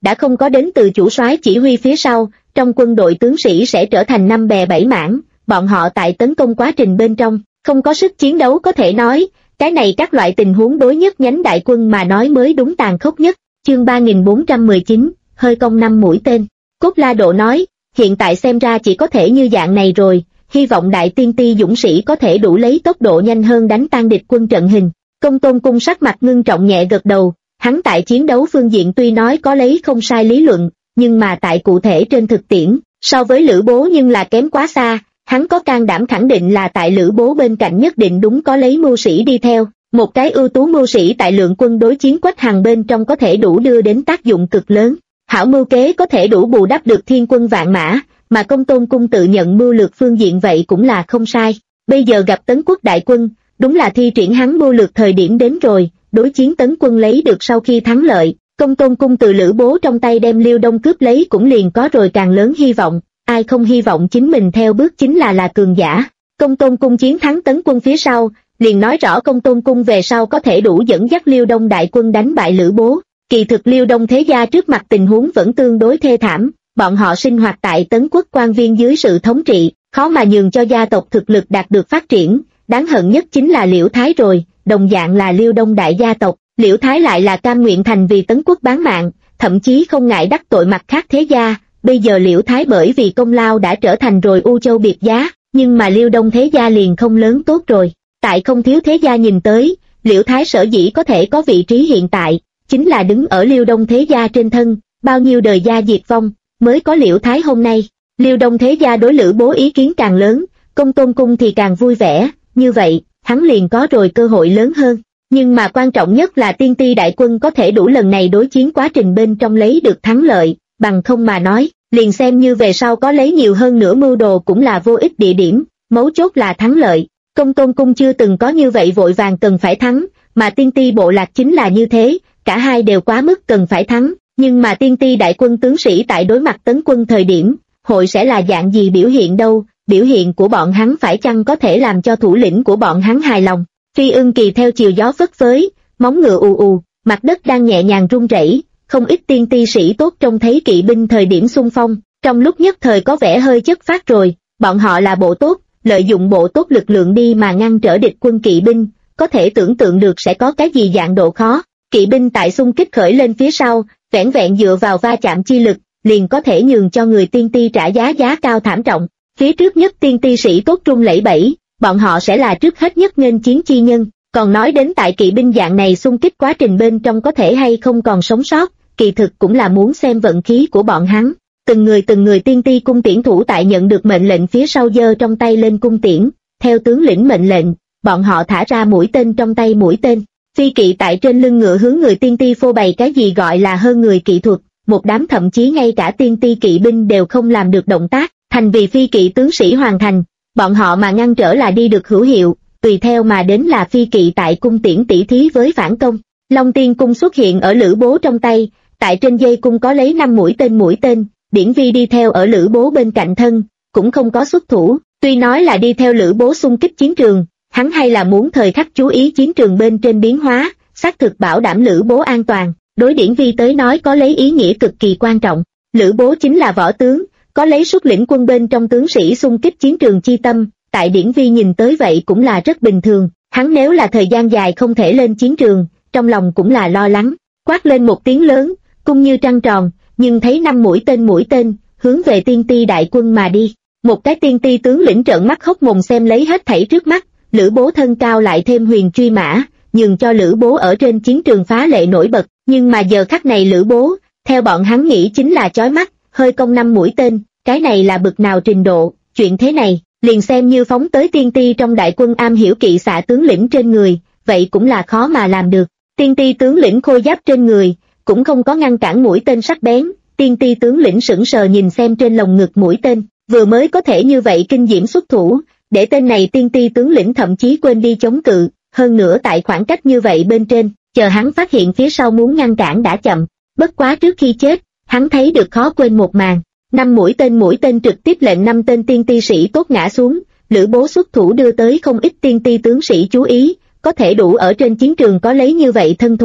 đã không có đến từ chủ soái chỉ huy phía sau, trong quân đội tướng sĩ sẽ trở thành năm bè bảy mảng, bọn họ tại tấn công quá trình bên trong, không có sức chiến đấu có thể nói, cái này các loại tình huống đối nhất nhánh đại quân mà nói mới đúng tàn khốc nhất. Chương 3419, hơi cong 5 mũi tên. Cốt La Độ nói, hiện tại xem ra chỉ có thể như dạng này rồi, hy vọng đại tiên ti dũng sĩ có thể đủ lấy tốc độ nhanh hơn đánh tan địch quân trận hình. Công Tôn Cung sắc mặt ngưng trọng nhẹ gật đầu, hắn tại chiến đấu phương diện tuy nói có lấy không sai lý luận, nhưng mà tại cụ thể trên thực tiễn, so với Lữ Bố nhưng là kém quá xa, hắn có can đảm khẳng định là tại Lữ Bố bên cạnh nhất định đúng có lấy mưu sĩ đi theo, một cái ưu tú mưu sĩ tại lượng quân đối chiến Quách Hằng bên trong có thể đủ đưa đến tác dụng cực lớn, hảo mưu kế có thể đủ bù đắp được thiên quân vạn mã, mà Công Tôn Cung tự nhận mưu lược phương diện vậy cũng là không sai, bây giờ gặp Tấn Quốc đại quân, đúng là thi triển hắn mưu lược thời điểm đến rồi, đối chiến Tấn quân lấy được sau khi thắng lợi, Công Tôn Cung từ Lữ Bố trong tay đem Liêu Đông cướp lấy cũng liền có rồi càng lớn hy vọng, ai không hy vọng chính mình theo bước chính là cường giả. Công Tôn Cung chiến thắng Tấn quân phía sau, liền nói rõ Công Tôn Cung về sau có thể đủ dẫn dắt Liêu Đông đại quân đánh bại Lữ Bố. Kỳ thực Liêu Đông thế gia trước mặt tình huống vẫn tương đối thê thảm, bọn họ sinh hoạt tại Tấn Quốc quan viên dưới sự thống trị, khó mà nhường cho gia tộc thực lực đạt được phát triển, đáng hận nhất chính là Liễu Thái rồi, đồng dạng là Liêu Đông đại gia tộc, Liễu Thái lại là cam nguyện thành vì Tấn Quốc bán mạng, thậm chí không ngại đắc tội mặt khác thế gia, bây giờ Liễu Thái bởi vì công lao đã trở thành rồi U Châu biệt giá, nhưng mà Liêu Đông thế gia liền không lớn tốt rồi, tại không thiếu thế gia nhìn tới, Liễu Thái sở dĩ có thể có vị trí hiện tại, chính là đứng ở Liêu Đông thế gia trên thân, bao nhiêu đời gia diệt vong, mới có Liễu Thái hôm nay. Liêu Đông thế gia đối Lữ Bố ý kiến càng lớn, Công Tôn Cung thì càng vui vẻ, như vậy, hắn liền có rồi cơ hội lớn hơn. Nhưng mà quan trọng nhất là tiên ti đại quân có thể đủ lần này đối chiến quá trình bên trong lấy được thắng lợi, bằng không mà nói, liền xem như về sau có lấy nhiều hơn nữa mưu đồ cũng là vô ích địa điểm, mấu chốt là thắng lợi. Công Tôn Cung chưa từng có như vậy vội vàng cần phải thắng, mà tiên ti bộ lạc chính là như thế, cả hai đều quá mức cần phải thắng, nhưng mà tiên ti đại quân tướng sĩ tại đối mặt Tấn quân thời điểm, hội sẽ là dạng gì biểu hiện đâu, biểu hiện của bọn hắn phải chăng có thể làm cho thủ lĩnh của bọn hắn hài lòng. Phi Ưng Kỳ theo chiều gió phất phới, móng ngựa ù ù, mặt đất đang nhẹ nhàng rung rẩy, không ít tiên ti sĩ tốt trông thấy kỵ binh thời điểm xung phong, trong lúc nhất thời có vẻ hơi chất phát rồi, bọn họ là bộ tốt, lợi dụng bộ tốt lực lượng đi mà ngăn trở địch quân kỵ binh, có thể tưởng tượng được sẽ có cái gì dạng độ khó. Kỵ binh tại xung kích khởi lên phía sau, vẻn vẹn dựa vào va chạm chi lực, liền có thể nhường cho người tiên ti trả giá cao thảm trọng. Phía trước nhất tiên ti sĩ tốt trung lẫy bẫy, bọn họ sẽ là trước hết nhất nghênh chiến chi nhân, còn nói đến tại kỵ binh dạng này xung kích quá trình bên trong có thể hay không còn sống sót, kỳ thực cũng là muốn xem vận khí của bọn hắn. Từng người tiên ti cung tiễn thủ tại nhận được mệnh lệnh phía sau giơ trong tay lên cung tiễn, theo tướng lĩnh mệnh lệnh, bọn họ thả ra mũi tên trong tay mũi tên. Phi kỵ tại trên lưng ngựa hướng người tiên ti phô bày cái gì gọi là hơn người kỵ thuật, một đám thậm chí ngay cả tiên ti kỵ binh đều không làm được động tác, thành vì phi kỵ tướng sĩ hoàn thành, bọn họ mà ngăn trở là đi được hữu hiệu, tùy theo mà đến là phi kỵ tại cung tiễn tỉ thí với phản công. Long Tiên cung xuất hiện ở Lữ Bố trong tay, tại trên dây cung có lấy 5 mũi tên, Điển Vi đi theo ở Lữ Bố bên cạnh thân, cũng không có xuất thủ, tuy nói là đi theo Lữ Bố xung kích chiến trường, hắn hay là muốn thời khắc chú ý chiến trường bên trên biến hóa, xác thực bảo đảm Lữ Bố an toàn, đối Điển Vi tới nói có lấy ý nghĩa cực kỳ quan trọng. Lữ Bố chính là võ tướng, có lấy xuất lĩnh quân bên trong tướng sĩ xung kích chiến trường chi tâm, tại Điển Vi nhìn tới vậy cũng là rất bình thường, hắn nếu là thời gian dài không thể lên chiến trường, trong lòng cũng là lo lắng, quát lên một tiếng lớn, cung như trăng tròn, nhưng thấy 5 mũi tên, hướng về tiên ti đại quân mà đi. Một cái tiên ti tướng lĩnh trợn mắt hốc mồm xem lấy hết thảy trước mắt, Lữ Bố thân cao lại thêm huyền truy mã, nhường cho Lữ Bố ở trên chiến trường phá lệ nổi bật, nhưng mà giờ khắc này Lữ Bố, theo bọn hắn nghĩ chính là chói mắt, hơi cong 5 mũi tên, cái này là bực nào trình độ, chuyện thế này, liền xem như phóng tới tiên ti trong đại quân am hiểu kỵ xạ tướng lĩnh trên người, vậy cũng là khó mà làm được. Tiên ti tướng lĩnh khôi giáp trên người, cũng không có ngăn cản mũi tên sắc bén, tiên ti tướng lĩnh sững sờ nhìn xem trên lồng ngực mũi tên, vừa mới có thể như vậy kinh diễm xuất thủ, để tên này tiên ti tướng lĩnh thậm chí quên đi chống cự, hơn nữa tại khoảng cách như vậy bên trên, chờ hắn phát hiện phía sau muốn ngăn cản đã chậm, bất quá trước khi chết, hắn thấy được khó quên một màn, 5 mũi tên trực tiếp lệnh 5 tên tiên ti sĩ tốt ngã xuống, Lữ Bố xuất thủ đưa tới không ít tiên ti tướng sĩ chú ý, có thể đủ ở trên chiến trường có lấy như vậy thân thủ,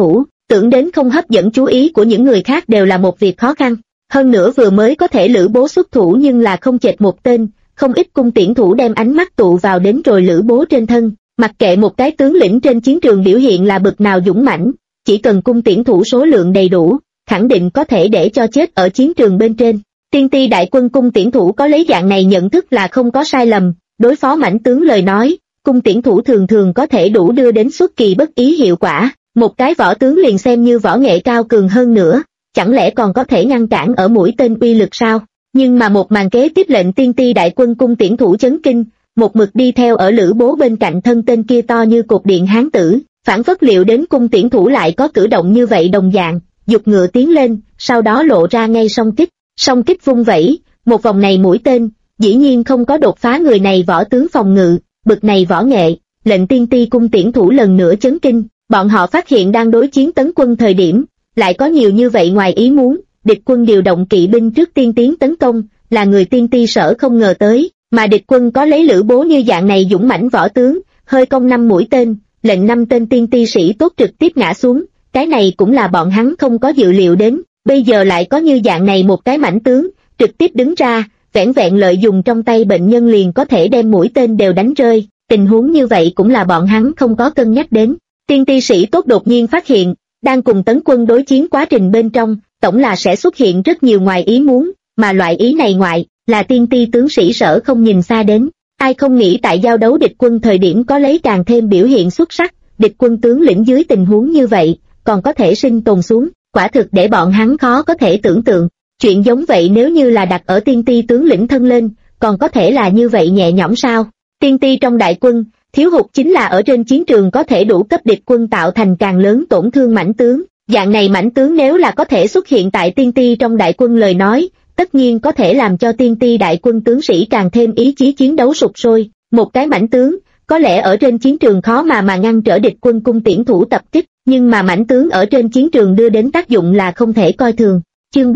tưởng đến không hấp dẫn chú ý của những người khác đều là một việc khó khăn. Hơn nữa vừa mới có thể Lữ Bố xuất thủ nhưng là không chệch một tên, không ít cung tiễn thủ đem ánh mắt tụ vào đến rồi Lữ Bố trên thân, mặc kệ một cái tướng lĩnh trên chiến trường biểu hiện là bực nào dũng mãnh, chỉ cần cung tiễn thủ số lượng đầy đủ, khẳng định có thể để cho chết ở chiến trường bên trên. Tiên ti đại quân cung tiễn thủ có lấy dạng này nhận thức là không có sai lầm, đối phó mãnh tướng lời nói, cung tiễn thủ thường thường có thể đủ đưa đến xuất kỳ bất ý hiệu quả, một cái võ tướng liền xem như võ nghệ cao cường hơn nữa, chẳng lẽ còn có thể ngăn cản ở mũi tên uy lực sao? Nhưng mà một màn kế tiếp lệnh tiên ti đại quân cung tiễn thủ chấn kinh, một mực đi theo ở Lữ Bố bên cạnh thân tên kia to như cột điện hán tử, phản phất liệu đến cung tiễn thủ lại có cử động như vậy đồng dạng, giục ngựa tiến lên, sau đó lộ ra ngay song kích vung vẩy, một vòng này mũi tên, dĩ nhiên không có đột phá người này võ tướng phòng ngự, bực này võ nghệ, lệnh tiên ti cung tiễn thủ lần nữa chấn kinh, bọn họ phát hiện đang đối chiến tấn quân thời điểm, lại có nhiều như vậy ngoài ý muốn, địch quân điều động kỵ binh trước tiên tiến tấn công, là người tiên ti sở không ngờ tới, mà địch quân có lấy Lữ Bố như dạng này dũng mãnh võ tướng, hơi cong 5 mũi tên, lệnh 5 tên tiên ti sĩ tốt trực tiếp ngã xuống, cái này cũng là bọn hắn không có dự liệu đến, bây giờ lại có như dạng này một cái mãnh tướng, trực tiếp đứng ra, vẻn vẹn lợi dùng trong tay bệnh nhân liền có thể đem mũi tên đều đánh rơi, tình huống như vậy cũng là bọn hắn không có cân nhắc đến. Tiên ti sĩ tốt đột nhiên phát hiện, đang cùng tấn quân đối chiến quá trình bên trong, tổng là sẽ xuất hiện rất nhiều ngoài ý muốn, mà loại ý này ngoại, là tiên ti tướng sĩ sở không nhìn xa đến. Ai không nghĩ tại giao đấu địch quân thời điểm có lấy càng thêm biểu hiện xuất sắc, địch quân tướng lĩnh dưới tình huống như vậy, còn có thể sinh tồn xuống, quả thực để bọn hắn khó có thể tưởng tượng. Chuyện giống vậy nếu như là đặt ở tiên ti tướng lĩnh thân lên, còn có thể là như vậy nhẹ nhõm sao? Tiên ti trong đại quân, thiếu hụt chính là ở trên chiến trường có thể đủ cấp địch quân tạo thành càng lớn tổn thương mãnh tướng. Dạng này mãnh tướng nếu là có thể xuất hiện tại tiên ti trong đại quân lời nói, tất nhiên có thể làm cho tiên ti đại quân tướng sĩ càng thêm ý chí chiến đấu sục sôi. Một cái mãnh tướng, có lẽ ở trên chiến trường khó mà ngăn trở địch quân cung tiễn thủ tập kích, nhưng mà mãnh tướng ở trên chiến trường đưa đến tác dụng là không thể coi thường. Chương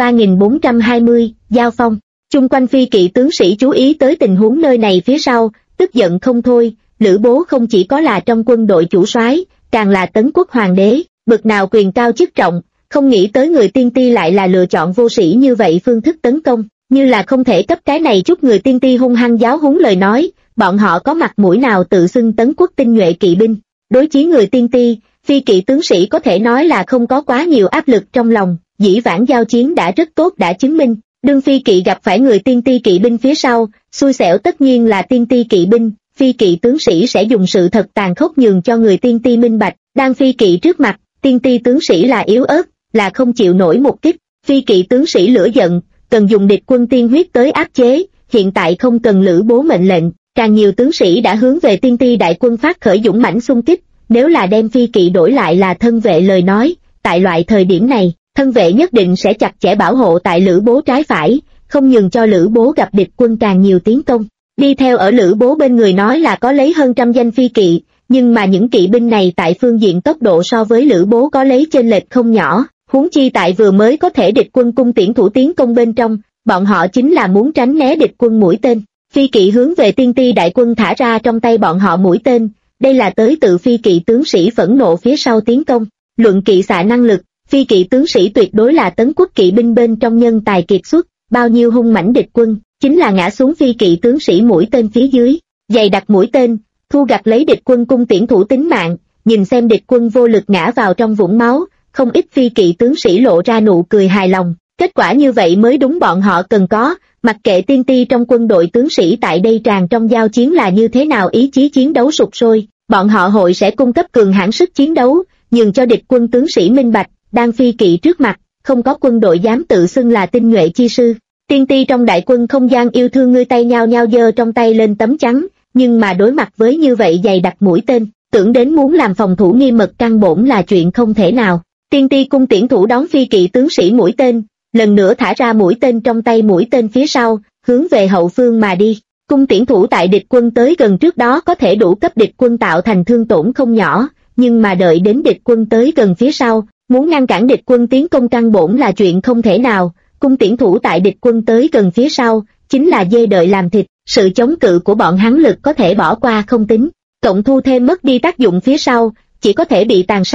3420, Giao phong. Chung quanh phi kỵ tướng sĩ chú ý tới tình huống nơi này phía sau, tức giận không thôi, Lữ Bố không chỉ có là trong quân đội chủ soái, càng là tấn quốc hoàng đế, bực nào quyền cao chức trọng, không nghĩ tới người tiên ti lại là lựa chọn vô sĩ như vậy phương thức tấn công, như là không thể cấp cái này chút người tiên ti hung hăng giáo huấn lời nói, bọn họ có mặt mũi nào tự xưng tấn quốc tinh nhuệ kỵ binh. Đối chiến người tiên ti, phi kỵ tướng sĩ có thể nói là không có quá nhiều áp lực trong lòng, dĩ vãng giao chiến đã rất tốt đã chứng minh, đương phi kỵ gặp phải người tiên ti kỵ binh phía sau, xui xẻo tất nhiên là tiên ti kỵ binh, phi kỵ tướng sĩ sẽ dùng sự thật tàn khốc nhường cho người tiên ti minh bạch, đang phi kỵ trước mặt, tiên ti tướng sĩ là yếu ớt, là không chịu nổi một kích, phi kỵ tướng sĩ lửa giận, cần dùng địch quân tiên huyết tới áp chế, hiện tại không cần Lữ Bố mệnh lệnh, càng nhiều tướng sĩ đã hướng về tiên ti đại quân phát khởi dũng mãnh xung kích, nếu là đem phi kỵ đổi lại là thân vệ lời nói, tại loại thời điểm này, thân vệ nhất định sẽ chặt chẽ bảo hộ tại Lữ Bố trái phải, không nhường cho Lữ Bố gặp địch quân càng nhiều tiến công. Đi theo ở Lữ Bố bên người nói là có lấy hơn trăm danh phi kỵ, nhưng mà những kỵ binh này tại phương diện tốc độ so với Lữ Bố có lấy chênh lệch không nhỏ, huống chi tại vừa mới có thể địch quân cung tiễn thủ tiến công bên trong, bọn họ chính là muốn tránh né địch quân mũi tên. Phi kỵ hướng về tiên ti đại quân thả ra trong tay bọn họ mũi tên, đây là tới tự phi kỵ tướng sĩ phẫn nộ phía sau tiến công. Luận kỵ xạ năng lực, phi kỵ tướng sĩ tuyệt đối là tấn quốc kỵ binh bên trong nhân tài kiệt xuất, bao nhiêu hung mãnh địch quân, chính là ngã xuống phi kỵ tướng sĩ mũi tên phía dưới, dày đặt mũi tên, thu gặt lấy địch quân cung tiễn thủ tính mạng, nhìn xem địch quân vô lực ngã vào trong vũng máu, không ít phi kỵ tướng sĩ lộ ra nụ cười hài lòng, kết quả như vậy mới đúng bọn họ cần có, mặc kệ tiên ti trong quân đội tướng sĩ tại đây tràn trong giao chiến là như thế nào ý chí chiến đấu sục sôi, bọn họ hội sẽ cung cấp cường hãn sức chiến đấu, nhường cho địch quân tướng sĩ minh bạch, đang phi kỵ trước mặt, không có quân đội dám tự xưng là tinh nhuệ chi sư. Tiên ti trong đại quân không gian yêu thương ngươi tay nhao nhao giơ trong tay lên tấm chắn, nhưng mà đối mặt với như vậy dày đặt mũi tên, tưởng đến muốn làm phòng thủ nghiêm mật căn bổn là chuyện không thể nào. Tiên ti cung tiễn thủ đón phi kỵ tướng sĩ mũi tên, lần nữa thả ra mũi tên trong tay mũi tên phía sau, hướng về hậu phương mà đi. Cung tiễn thủ tại địch quân tới gần trước đó có thể đủ cấp địch quân tạo thành thương tổn không nhỏ, nhưng mà đợi đến địch quân tới gần phía sau, muốn ngăn cản địch quân tiến công căn bổn là chuyện không thể nào. Cung tiễn thủ tại địch quân tới gần phía sau, chính là dê đợi làm thịt, sự chống cự của bọn hắn lực có thể bỏ qua không tính, cộng thu thêm mất đi tác dụng phía sau, chỉ có thể bị tàn sát,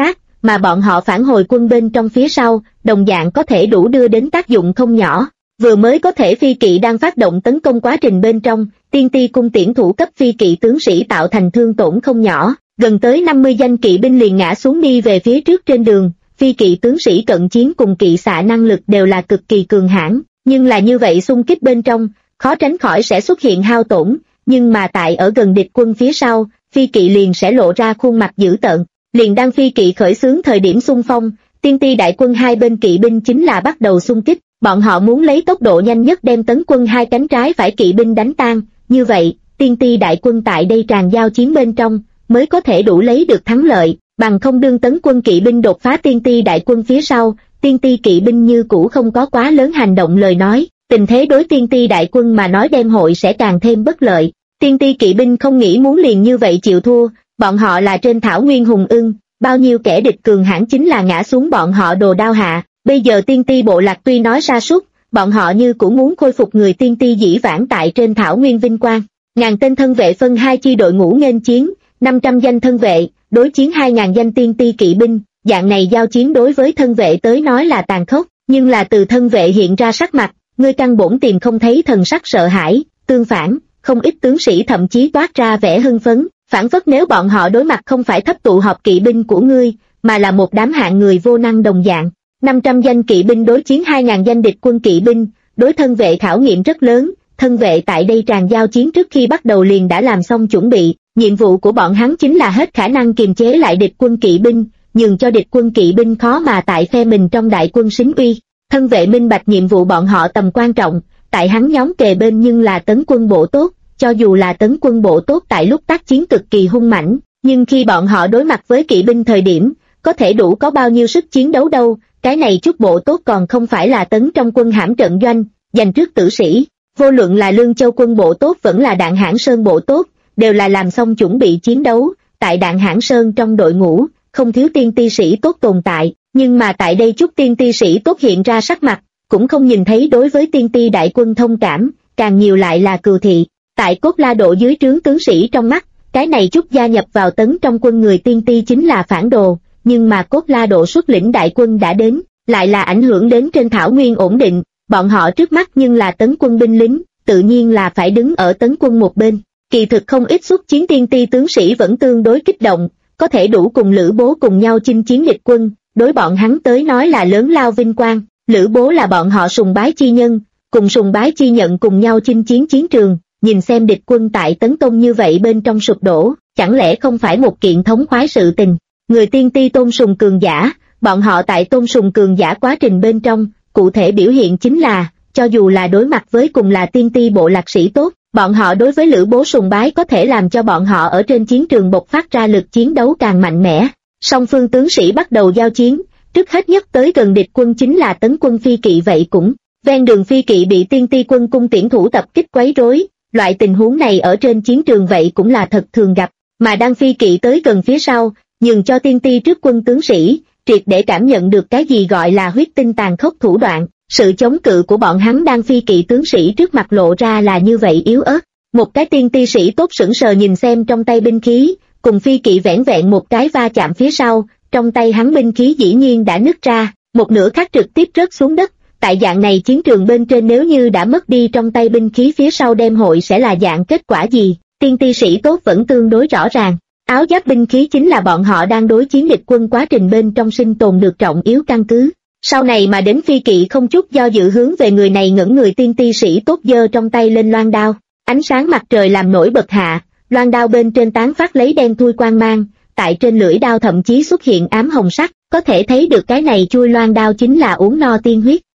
mà bọn họ phản hồi quân bên trong phía sau, đồng dạng có thể đủ đưa đến tác dụng không nhỏ. Vừa mới có thể phi kỵ đang phát động tấn công quá trình bên trong, tiên ti cung tiễn thủ cấp phi kỵ tướng sĩ tạo thành thương tổn không nhỏ, gần tới 50 danh kỵ binh liền ngã xuống đi về phía trước trên đường. Phi kỵ tướng sĩ cận chiến cùng kỵ xạ năng lực đều là cực kỳ cường hãn, nhưng là như vậy xung kích bên trong, khó tránh khỏi sẽ xuất hiện hao tổn, nhưng mà tại ở gần địch quân phía sau, phi kỵ liền sẽ lộ ra khuôn mặt dữ tợn. Liền đang phi kỵ khởi xướng thời điểm xung phong, tiên ti đại quân hai bên kỵ binh chính là bắt đầu xung kích, bọn họ muốn lấy tốc độ nhanh nhất đem tấn quân hai cánh trái phải kỵ binh đánh tan, như vậy, tiên ti đại quân tại đây tràn giao chiến bên trong, mới có thể đủ lấy được thắng lợi, bằng không đương tấn quân kỵ binh đột phá tiên ti đại quân phía sau, tiên ti kỵ binh như cũ không có quá lớn hành động lời nói, tình thế đối tiên ti đại quân mà nói đem hội sẽ càng thêm bất lợi. Tiên ti kỵ binh không nghĩ muốn liền như vậy chịu thua, bọn họ là trên thảo nguyên hùng ưng, bao nhiêu kẻ địch cường hãn chính là ngã xuống bọn họ đồ đao hạ. Bây giờ tiên ti bộ lạc tuy nói sa sút, bọn họ như cũng muốn khôi phục người tiên ti dĩ vãng tại trên thảo nguyên vinh quang. Ngàn tên thân vệ phân hai chi đội ngũ nghênh chiến, 500 danh thân vệ, đối chiến 2.000 danh tiên ti kỵ binh, dạng này giao chiến đối với thân vệ tới nói là tàn khốc, nhưng là từ thân vệ hiện ra sắc mặt, ngươi căn bổn tìm không thấy thần sắc sợ hãi, tương phản, không ít tướng sĩ thậm chí toát ra vẻ hưng phấn, phản phất nếu bọn họ đối mặt không phải thấp tụ họp kỵ binh của ngươi, mà là một đám hạng người vô năng đồng dạng. 500 danh kỵ binh đối chiến 2.000 danh địch quân kỵ binh, đối thân vệ khảo nghiệm rất lớn, thân vệ tại đây tràn giao chiến trước khi bắt đầu liền đã làm xong chuẩn bị, nhiệm vụ của bọn hắn chính là hết khả năng kiềm chế lại địch quân kỵ binh, nhường cho địch quân kỵ binh khó mà tại phe mình trong đại quân xính uy. Thân vệ minh bạch nhiệm vụ bọn họ tầm quan trọng, tại hắn nhóm kề bên nhưng là tấn quân bộ tốt, cho dù là tấn quân bộ tốt tại lúc tác chiến cực kỳ hung mãnh, nhưng khi bọn họ đối mặt với kỵ binh thời điểm, có thể đủ có bao nhiêu sức chiến đấu đâu, cái này chút bộ tốt còn không phải là tấn trong quân hãm trận doanh, giành trước tử sĩ, vô luận là Lương Châu quân bộ tốt vẫn là Đạn Hãn Sơn bộ tốt, đều là làm xong chuẩn bị chiến đấu, tại Đạn Hãn Sơn trong đội ngũ, không thiếu tiên ti sĩ tốt tồn tại, nhưng mà tại đây chút tiên ti sĩ tốt hiện ra sắc mặt, cũng không nhìn thấy đối với tiên ti đại quân thông cảm, càng nhiều lại là cừu thị. Tại Cốt La Độ dưới trướng tướng sĩ trong mắt, cái này chút gia nhập vào tấn trong quân người tiên ti chính là phản đồ, nhưng mà Cốt La Độ xuất lĩnh đại quân đã đến, lại là ảnh hưởng đến trên thảo nguyên ổn định, bọn họ trước mắt nhưng là tấn quân binh lính, tự nhiên là phải đứng ở tấn quân một bên. Kỳ thực không ít xuất chiến tiên ti tướng sĩ vẫn tương đối kích động, có thể đủ cùng Lữ Bố cùng nhau chinh chiến địch quân, đối bọn hắn tới nói là lớn lao vinh quang. Lữ Bố là bọn họ sùng bái chi nhân, cùng sùng bái chi nhận cùng nhau chinh chiến chiến trường, nhìn xem địch quân tại tấn công như vậy bên trong sụp đổ, chẳng lẽ không phải một kiện thống khoái sự tình. Người tiên ti tôn sùng cường giả, bọn họ tại tôn sùng cường giả quá trình bên trong, cụ thể biểu hiện chính là, cho dù là đối mặt với cùng là tiên ti bộ lạc sĩ tốt, bọn họ đối với Lữ Bố sùng bái có thể làm cho bọn họ ở trên chiến trường bộc phát ra lực chiến đấu càng mạnh mẽ. Song phương tướng sĩ bắt đầu giao chiến, trước hết nhất tới gần địch quân chính là tấn quân phi kỵ vậy cũng, ven đường phi kỵ bị tiên ti quân cung tiễn thủ tập kích quấy rối, loại tình huống này ở trên chiến trường vậy cũng là thật thường gặp, mà đang phi kỵ tới gần phía sau, nhường cho tiên ti trước quân tướng sĩ, triệt để cảm nhận được cái gì gọi là huyết tinh tàn khốc thủ đoạn, sự chống cự của bọn hắn đang phi kỵ tướng sĩ trước mặt lộ ra là như vậy yếu ớt. Một cái tiên ti sĩ tốt sững sờ nhìn xem trong tay binh khí, cùng phi kỵ vẻn vẹn một cái va chạm phía sau, trong tay hắn binh khí dĩ nhiên đã nứt ra, một nửa khác trực tiếp rớt xuống đất. Tại dạng này chiến trường bên trên nếu như đã mất đi trong tay binh khí phía sau đem hội sẽ là dạng kết quả gì, tiên ti sĩ tốt vẫn tương đối rõ ràng. Áo giáp binh khí chính là bọn họ đang đối chiến địch quân quá trình bên trong sinh tồn được trọng yếu căn cứ. Sau này mà đến phi kỵ không chút do dự hướng về người này ngẩng người tiên ti sĩ tốt giơ trong tay lên loan đao, ánh sáng mặt trời làm nổi bật hạ, loan đao bên trên tán phát lấy đen thui quang mang, tại trên lưỡi đao thậm chí xuất hiện ám hồng sắc, có thể thấy được cái này chui loan đao chính là uống no tiên huyết.